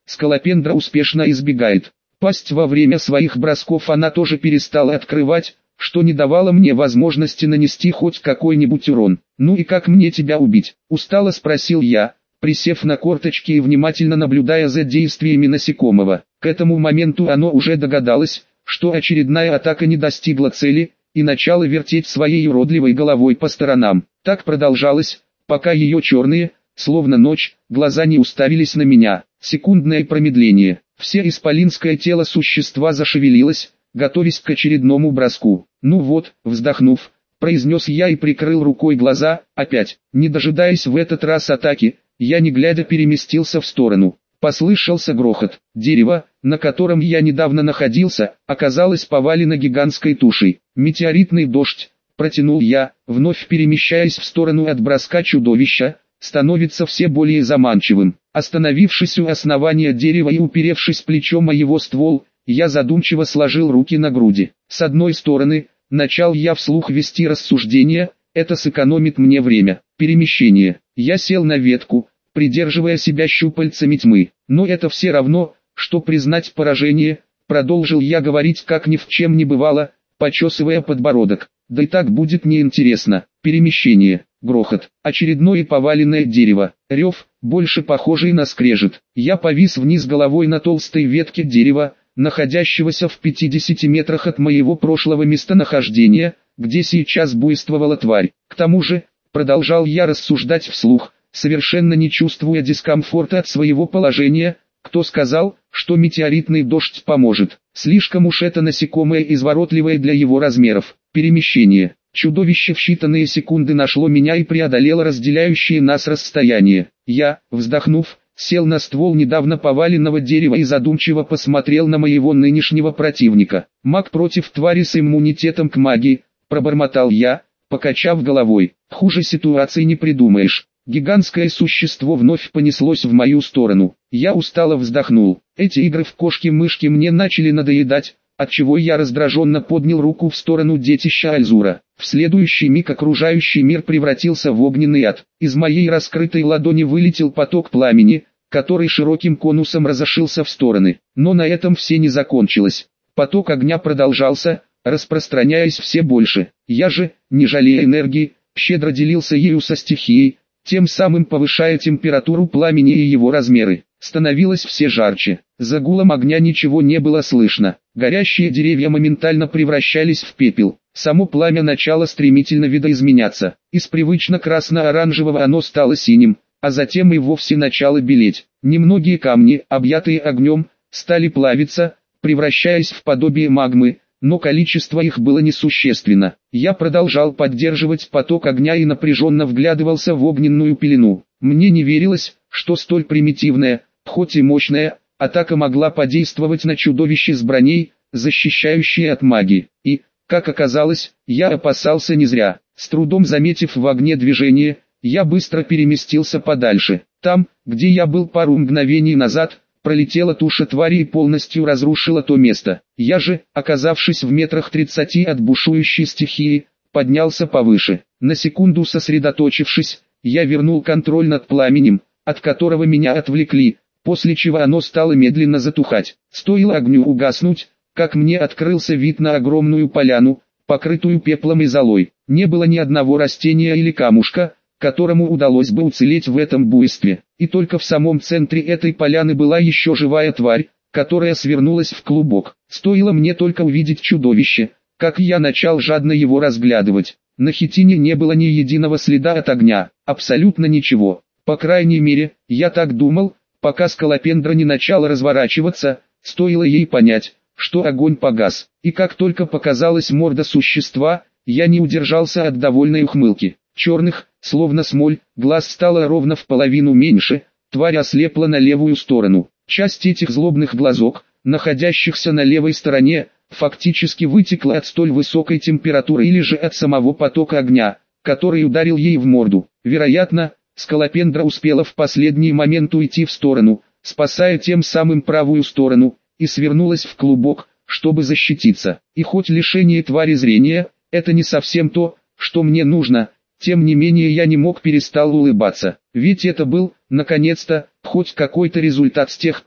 S1: Скалопендра успешно избегает. Пасть во время своих бросков она тоже перестала открывать, что не давало мне возможности нанести хоть какой-нибудь урон. «Ну и как мне тебя убить?» – устало спросил я, присев на корточки и внимательно наблюдая за действиями насекомого. К этому моменту оно уже догадалось, что очередная атака не достигла цели, и начало вертеть своей уродливой головой по сторонам. Так продолжалось, пока ее черные, словно ночь, глаза не уставились на меня. Секундное промедление. Все исполинское тело существа зашевелилось, готовясь к очередному броску. «Ну вот», вздохнув, произнес я и прикрыл рукой глаза. Опять, не дожидаясь в этот раз атаки, я не глядя переместился в сторону. Послышался грохот. Дерево, на котором я недавно находился, оказалось повалено гигантской тушей. «Метеоритный дождь», протянул я, вновь перемещаясь в сторону от броска чудовища, становится все более заманчивым. Остановившись у основания дерева и уперевшись плечом о его ствол, я задумчиво сложил руки на груди. С одной стороны, начал я вслух вести рассуждения, это сэкономит мне время. Перемещение. Я сел на ветку, придерживая себя щупальцами тьмы. Но это все равно, что признать поражение, продолжил я говорить как ни в чем не бывало, почесывая подбородок. Да и так будет неинтересно. Перемещение. Грохот. Очередное поваленное дерево. Рев, больше похожий на скрежет. Я повис вниз головой на толстой ветке дерева, находящегося в 50 метрах от моего прошлого местонахождения, где сейчас буйствовала тварь. К тому же, продолжал я рассуждать вслух, совершенно не чувствуя дискомфорта от своего положения, кто сказал, что метеоритный дождь поможет. Слишком уж это насекомое изворотливое для его размеров. Перемещение. Чудовище в считанные секунды нашло меня и преодолело разделяющее нас расстояние. Я, вздохнув, сел на ствол недавно поваленного дерева и задумчиво посмотрел на моего нынешнего противника. «Маг против твари с иммунитетом к магии», пробормотал я, покачав головой. «Хуже ситуации не придумаешь». Гигантское существо вновь понеслось в мою сторону. Я устало вздохнул. Эти игры в кошки-мышки мне начали надоедать, отчего я раздраженно поднял руку в сторону детища Альзура. В следующий миг окружающий мир превратился в огненный ад. Из моей раскрытой ладони вылетел поток пламени, который широким конусом разошелся в стороны. Но на этом все не закончилось. Поток огня продолжался, распространяясь все больше. Я же, не жалея энергии, щедро делился ею со стихией, тем самым повышая температуру пламени и его размеры. Становилось все жарче. За гулом огня ничего не было слышно. Горящие деревья моментально превращались в пепел. Само пламя начало стремительно видоизменяться. Из привычно красно-оранжевого оно стало синим, а затем и вовсе начало белеть. Немногие камни, объятые огнем, стали плавиться, превращаясь в подобие магмы, но количество их было несущественно. Я продолжал поддерживать поток огня и напряженно вглядывался в огненную пелену. Мне не верилось, что столь примитивная, хоть и мощная, атака могла подействовать на чудовище с броней, защищающей от магии. И, как оказалось, я опасался не зря. С трудом заметив в огне движение, я быстро переместился подальше. Там, где я был пару мгновений назад, пролетела туша твари и полностью разрушила то место. Я же, оказавшись в метрах 30 от бушующей стихии, поднялся повыше. На секунду сосредоточившись, я вернул контроль над пламенем, от которого меня отвлекли, после чего оно стало медленно затухать. Стоило огню угаснуть, как мне открылся вид на огромную поляну, покрытую пеплом и золой. Не было ни одного растения или камушка, которому удалось бы уцелеть в этом буйстве. И только в самом центре этой поляны была еще живая тварь, которая свернулась в клубок. Стоило мне только увидеть чудовище, как я начал жадно его разглядывать. На хитине не было ни единого следа от огня, абсолютно ничего. По крайней мере, я так думал, пока скалопендра не начала разворачиваться, стоило ей понять, что огонь погас. И как только показалась морда существа, я не удержался от довольной ухмылки. Черных, словно смоль, глаз стало ровно в половину меньше, тварь ослепла на левую сторону. Часть этих злобных глазок, находящихся на левой стороне, фактически вытекла от столь высокой температуры или же от самого потока огня, который ударил ей в морду. Вероятно, скалопендра успела в последний момент уйти в сторону, спасая тем самым правую сторону, и свернулась в клубок, чтобы защититься. И хоть лишение твари зрения, это не совсем то, что мне нужно, тем не менее я не мог перестал улыбаться. Ведь это был, наконец-то, хоть какой-то результат с тех пор,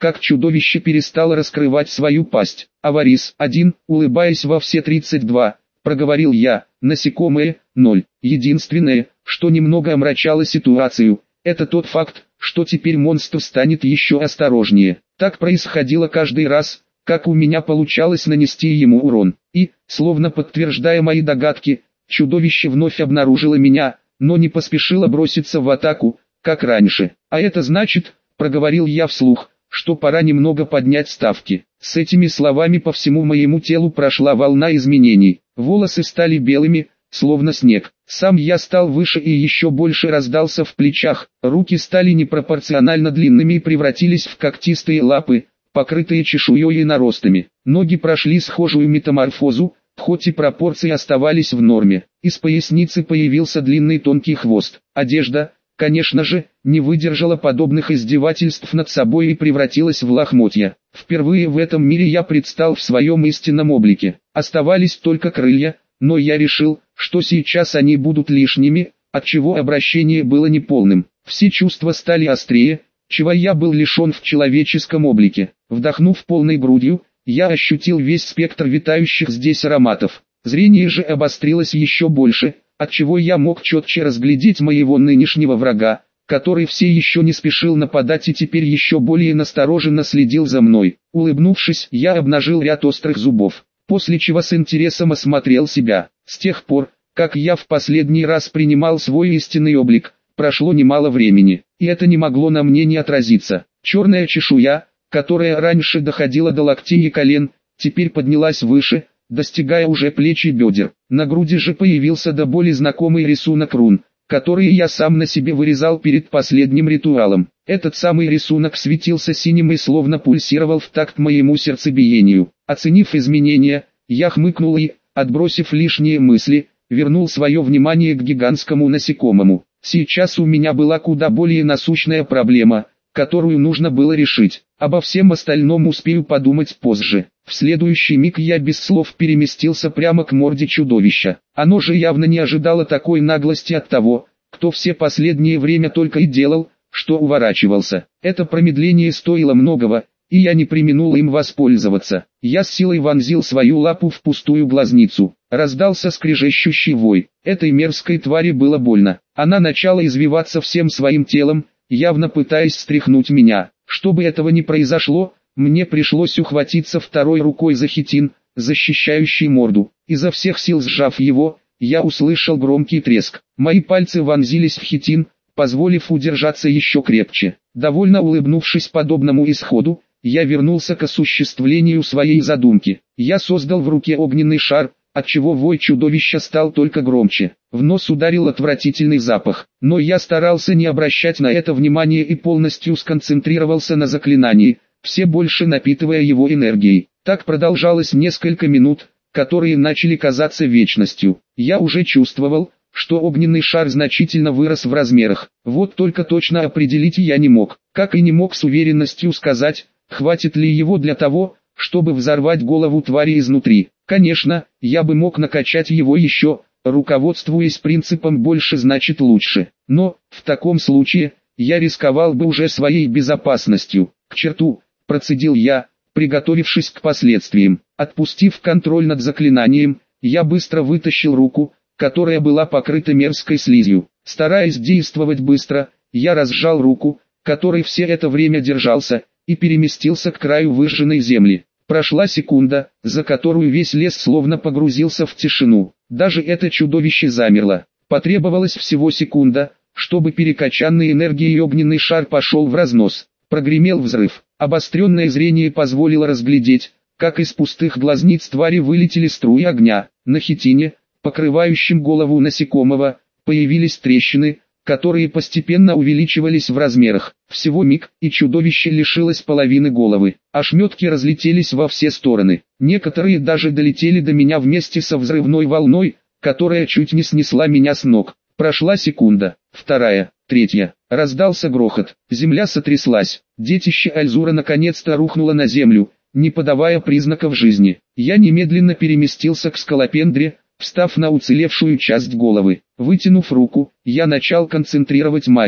S1: как чудовище перестало раскрывать свою пасть. «Аварис-1», улыбаясь во все 32, проговорил я, «насекомые, 0. Единственное, что немного омрачало ситуацию, это тот факт, что теперь монстр станет еще осторожнее. Так происходило каждый раз, как у меня получалось нанести ему урон. И, словно подтверждая мои догадки, чудовище вновь обнаружило меня, но не поспешило броситься в атаку, как раньше. «А это значит», — проговорил я вслух, — «что пора немного поднять ставки». С этими словами по всему моему телу прошла волна изменений. Волосы стали белыми, словно снег. Сам я стал выше и еще больше раздался в плечах. Руки стали непропорционально длинными и превратились в когтистые лапы, покрытые чешуей и наростами. Ноги прошли схожую метаморфозу, хоть и пропорции оставались в норме. Из поясницы появился длинный тонкий хвост. Одежда, конечно же, не выдержала подобных издевательств над собой и превратилась в лохмотья. Впервые в этом мире я предстал в своем истинном облике. Оставались только крылья, но я решил, что сейчас они будут лишними, отчего обращение было неполным. Все чувства стали острее, чего я был лишен в человеческом облике. Вдохнув полной грудью, я ощутил весь спектр витающих здесь ароматов. Зрение же обострилось еще больше, отчего я мог четче разглядеть моего нынешнего врага, который все еще не спешил нападать и теперь еще более настороженно следил за мной. Улыбнувшись, я обнажил ряд острых зубов, после чего с интересом осмотрел себя. С тех пор, как я в последний раз принимал свой истинный облик, прошло немало времени, и это не могло на мне не отразиться. Черная чешуя, которая раньше доходила до локтей и колен, теперь поднялась выше, достигая уже плеч и бедер. На груди же появился до боли знакомый рисунок рун, которые я сам на себе вырезал перед последним ритуалом. Этот самый рисунок светился синим и словно пульсировал в такт моему сердцебиению. Оценив изменения, я хмыкнул и, отбросив лишние мысли, вернул свое внимание к гигантскому насекомому. Сейчас у меня была куда более насущная проблема, которую нужно было решить. Обо всем остальном успею подумать позже. В следующий миг я без слов переместился прямо к морде чудовища. Оно же явно не ожидало такой наглости от того, кто все последнее время только и делал, что уворачивался. Это промедление стоило многого, и я не преминул им воспользоваться. Я с силой вонзил свою лапу в пустую глазницу. Раздался скрежещущий вой. Этой мерзкой твари было больно. Она начала извиваться всем своим телом, явно пытаясь стряхнуть меня. Чтобы этого не произошло, мне пришлось ухватиться второй рукой за хитин, защищающий морду. Изо всех сил сжав его, я услышал громкий треск. Мои пальцы вонзились в хитин, позволив удержаться еще крепче. Довольно улыбнувшись подобному исходу, я вернулся к осуществлению своей задумки. Я создал в руке огненный шар, отчего вой чудовища стал только громче. В нос ударил отвратительный запах, но я старался не обращать на это внимания и полностью сконцентрировался на заклинании, все больше напитывая его энергией. Так продолжалось несколько минут, которые начали казаться вечностью. Я уже чувствовал, что огненный шар значительно вырос в размерах. Вот только точно определить я не мог, как и не мог с уверенностью сказать, хватит ли его для того, чтобы взорвать голову твари изнутри. Конечно, я бы мог накачать его еще, руководствуясь принципом «больше значит лучше». Но, в таком случае, я рисковал бы уже своей безопасностью. К черту, процедил я, приготовившись к последствиям. Отпустив контроль над заклинанием, я быстро вытащил руку, которая была покрыта мерзкой слизью. Стараясь действовать быстро, я разжал руку, которой все это время держался, и переместился к краю выжженной земли. Прошла секунда, за которую весь лес словно погрузился в тишину. Даже это чудовище замерло. Потребовалось всего секунда, чтобы перекачанный энергией огненный шар пошел в разнос. Прогремел взрыв. Обостренное зрение позволило разглядеть, как из пустых глазниц твари вылетели струи огня. На хитине, покрывающем голову насекомого, появились трещины, которые постепенно увеличивались в размерах. Всего миг, и чудовище лишилось половины головы. Ошметки разлетелись во все стороны. Некоторые даже долетели до меня вместе со взрывной волной, которая чуть не снесла меня с ног. Прошла секунда, вторая, третья. Раздался грохот. Земля сотряслась. Детище Альзура наконец-то рухнуло на землю, не подавая признаков жизни. Я немедленно переместился к скалопендре, встав на уцелевшую часть головы. Вытянув руку, я начал концентрировать магию.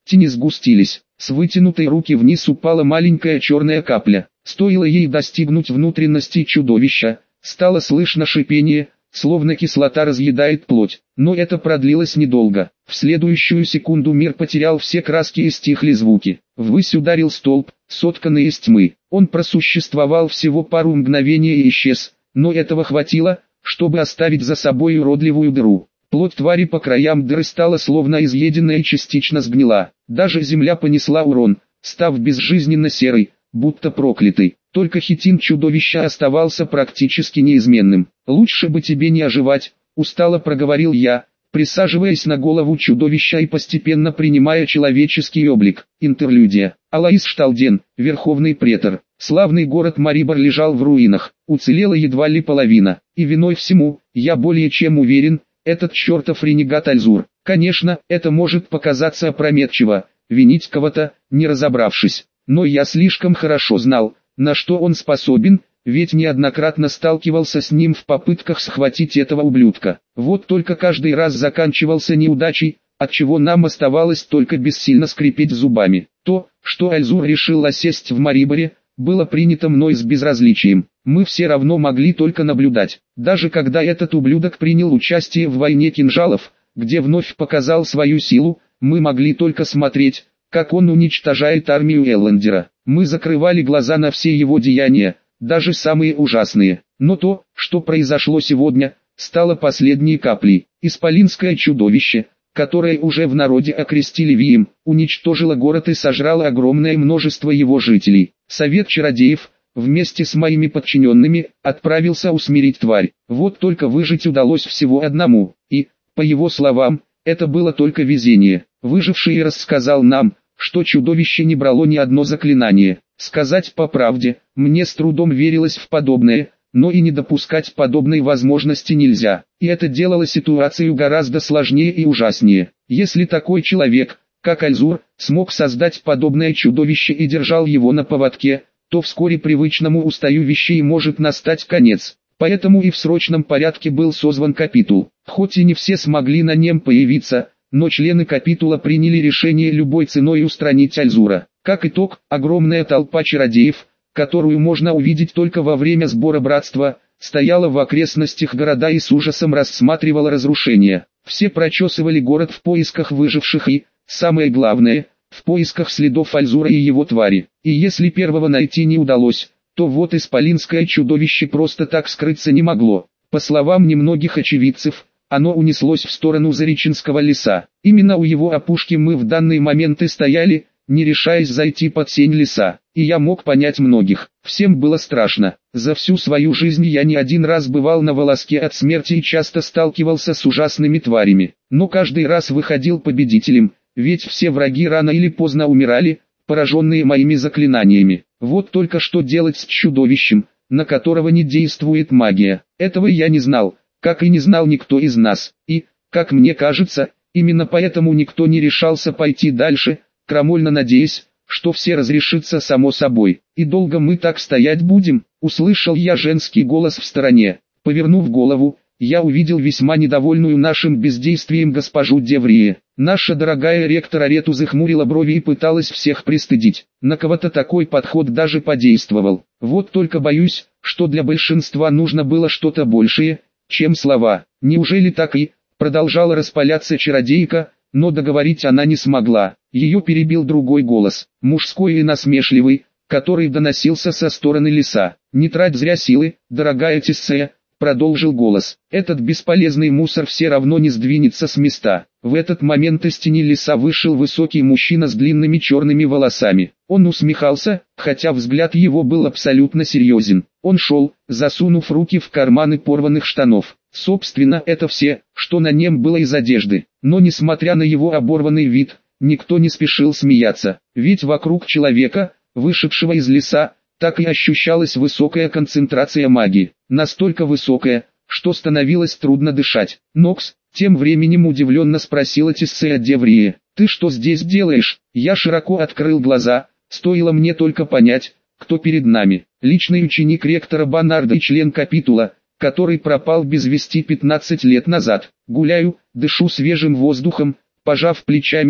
S1: Тени сгустились, с вытянутой руки вниз упала маленькая черная капля. Стоило ей достигнуть внутренности чудовища, стало слышно шипение, словно кислота разъедает плоть. Но это продлилось недолго. В следующую секунду мир потерял все краски и стихли звуки. Ввысь ударил столб, сотканный из тьмы. Он просуществовал всего пару мгновений и исчез, но этого хватило, чтобы оставить за собой уродливую дыру. Плоть твари по краям дыры стала словно изъеденная и частично сгнила. Даже земля понесла урон, став безжизненно серой, будто проклятый. Только хитин чудовища оставался практически неизменным. «Лучше бы тебе не оживать», — устало проговорил я, присаживаясь на голову чудовища и постепенно принимая человеческий облик. Интерлюдия. Алаис Шталден, верховный претор. Славный город Марибор лежал в руинах, уцелела едва ли половина. И виной всему, я более чем уверен, этот чертов ренегат Альзур. Конечно, это может показаться опрометчиво, винить кого-то, не разобравшись. Но я слишком хорошо знал, на что он способен, ведь неоднократно сталкивался с ним в попытках схватить этого ублюдка. Вот только каждый раз заканчивался неудачей, отчего нам оставалось только бессильно скрипеть зубами. То, что Альзур решил осесть в Мариборе, было принято мной с безразличием. Мы все равно могли только наблюдать. Даже когда этот ублюдок принял участие в войне кинжалов, где вновь показал свою силу, мы могли только смотреть, как он уничтожает армию Эллендера. Мы закрывали глаза на все его деяния, даже самые ужасные. Но то, что произошло сегодня, стало последней каплей. Исполинское чудовище, которое уже в народе окрестили Вием, уничтожило город и сожрало огромное множество его жителей. Совет чародеев, вместе с моими подчиненными, отправился усмирить тварь. Вот только выжить удалось всего одному, и, по его словам, это было только везение. Выживший рассказал нам, что чудовище не брало ни одно заклинание. Сказать по правде, мне с трудом верилось в подобное, но и не допускать подобной возможности нельзя. И это делало ситуацию гораздо сложнее и ужаснее. Если такой человек, как Альзур, смог создать подобное чудовище и держал его на поводке, то вскоре привычному устаю вещей может настать конец. Поэтому и в срочном порядке был созван капитул. Хоть и не все смогли на нем появиться, но члены капитула приняли решение любой ценой устранить Альзура. Как итог, огромная толпа чародеев, которую можно увидеть только во время сбора братства, стояла в окрестностях города и с ужасом рассматривала разрушения. Все прочесывали город в поисках выживших и, самое главное, в поисках следов Альзура и его твари. И если первого найти не удалось, то вот исполинское чудовище просто так скрыться не могло. По словам немногих очевидцев, оно унеслось в сторону Зареченского леса. Именно у его опушки мы в данный момент и стояли, не решаясь зайти под сень леса. И я мог понять многих. Всем было страшно. За всю свою жизнь я не один раз бывал на волоске от смерти и часто сталкивался с ужасными тварями. Но каждый раз выходил победителем, ведь все враги рано или поздно умирали, пораженные моими заклинаниями. Вот только что делать с чудовищем, на которого не действует магия. Этого я не знал, как и не знал никто из нас. И, как мне кажется, именно поэтому никто не решался пойти дальше, крамольно надеясь, что все разрешится само собой. «И долго мы так стоять будем?» — услышал я женский голос в стороне. Повернув голову, я увидел весьма недовольную нашим бездействием госпожу Деврие. Наша дорогая ректор Арету захмурила брови и пыталась всех пристыдить. На кого-то такой подход даже подействовал. Вот только боюсь, что для большинства нужно было что-то большее, чем слова. Неужели так и продолжала распаляться чародейка, но договорить она не смогла. Ее перебил другой голос, мужской и насмешливый, который доносился со стороны леса. «Не трать зря силы, дорогая Тессея», — продолжил голос. «Этот бесполезный мусор все равно не сдвинется с места». В этот момент из тени леса вышел высокий мужчина с длинными черными волосами. Он усмехался, хотя взгляд его был абсолютно серьезен. Он шел, засунув руки в карманы порванных штанов. Собственно, это все, что на нем было из одежды. Но несмотря на его оборванный вид, никто не спешил смеяться. Ведь вокруг человека, вышедшего из леса, так и ощущалась высокая концентрация магии. Настолько высокая, что становилось трудно дышать. «Нокс», тем временем удивленно спросила Тессея Деврие, «ты что здесь делаешь?» Я широко открыл глаза, стоило мне только понять, кто перед нами. Личный ученик ректора Банарда и член капитула, который пропал без вести 15 лет назад. Гуляю, дышу свежим воздухом, пожав плечами,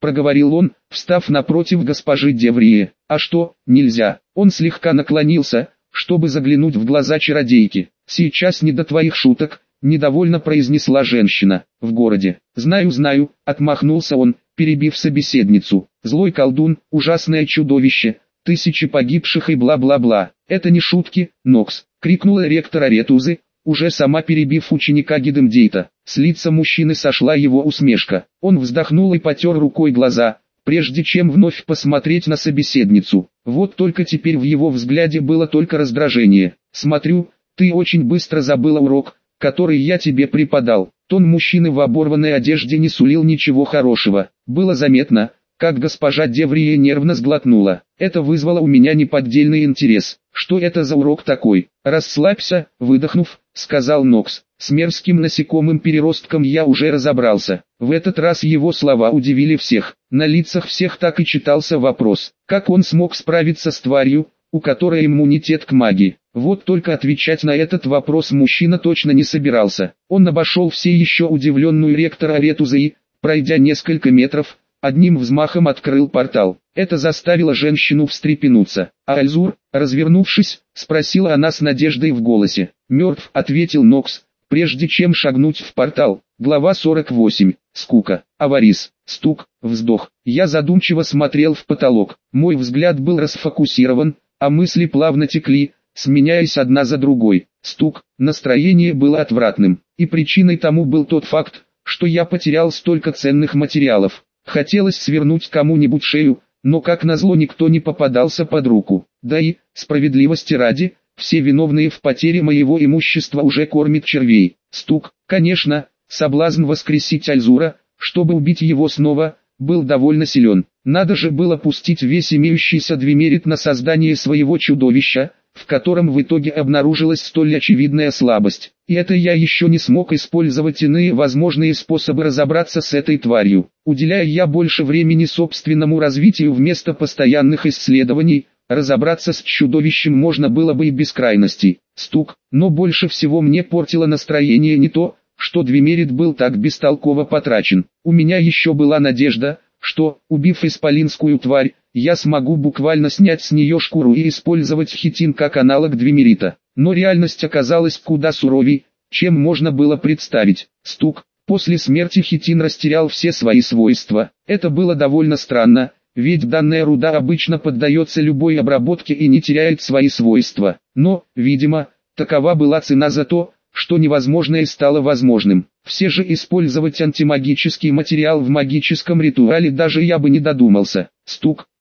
S1: проговорил он, встав напротив госпожи Деврии. А что, нельзя? Он слегка наклонился, чтобы заглянуть в глаза чародейки. Сейчас не до твоих шуток, недовольно произнесла женщина. В городе. Знаю, отмахнулся он, перебив собеседницу. Злой колдун, ужасное чудовище, тысячи погибших и бла-бла-бла. Это не шутки, Нокс, крикнула ректор Аретузы, уже сама перебив ученика Гидемдейта. С лица мужчины сошла его усмешка. Он вздохнул и потер рукой глаза, прежде чем вновь посмотреть на собеседницу. Вот только теперь в его взгляде было только раздражение. «Смотрю, ты очень быстро забыла урок, который я тебе преподал». Тон мужчины в оборванной одежде не сулил ничего хорошего. Было заметно, как госпожа Деврия нервно сглотнула. Это вызвало у меня неподдельный интерес. «Что это за урок такой?» «Расслабься», выдохнув, сказал Нокс. С мерзким насекомым-переростком я уже разобрался. В этот раз его слова удивили всех. На лицах всех так и читался вопрос. Как он смог справиться с тварью, у которой иммунитет к магии? Вот только отвечать на этот вопрос мужчина точно не собирался. Он обошел все еще удивленную ректора Аретузы и, пройдя несколько метров, одним взмахом открыл портал. Это заставило женщину встрепенуться. «А Альзур?» Развернувшись, спросила она с надеждой в голосе. «Мертв», ответил Нокс, прежде чем шагнуть в портал. Глава 48. Скука. Аварис. Стук. Вздох. Я задумчиво смотрел в потолок. Мой взгляд был расфокусирован, а мысли плавно текли, сменяясь одна за другой. Стук. Настроение было отвратным. И причиной тому был тот факт, что я потерял столько ценных материалов. Хотелось свернуть кому-нибудь шею, но как назло никто не попадался под руку. Да и, справедливости ради, все виновные в потере моего имущества уже кормят червей. Стук. Конечно, соблазн воскресить Альзура, чтобы убить его снова, был довольно силен. Надо же было пустить весь имеющийся двемерит на создание своего чудовища, в котором в итоге обнаружилась столь очевидная слабость. И это я еще не смог использовать иные возможные способы разобраться с этой тварью. Уделяя я больше времени собственному развитию вместо постоянных исследований, разобраться с чудовищем можно было бы и без крайностей. Стук. Но больше всего мне портило настроение не то, что двемерит был так бестолково потрачен. У меня еще была надежда, что, убив исполинскую тварь, я смогу буквально снять с нее шкуру и использовать хитин как аналог двемерита. Но реальность оказалась куда суровей, чем можно было представить. Стук. После смерти хитин растерял все свои свойства. Это было довольно странно, ведь данная руда обычно поддается любой обработке и не теряет свои свойства. Но, видимо, такова была цена за то, что невозможное стало возможным. Все же использовать антимагический материал в магическом ритуале даже я бы не додумался. Стук.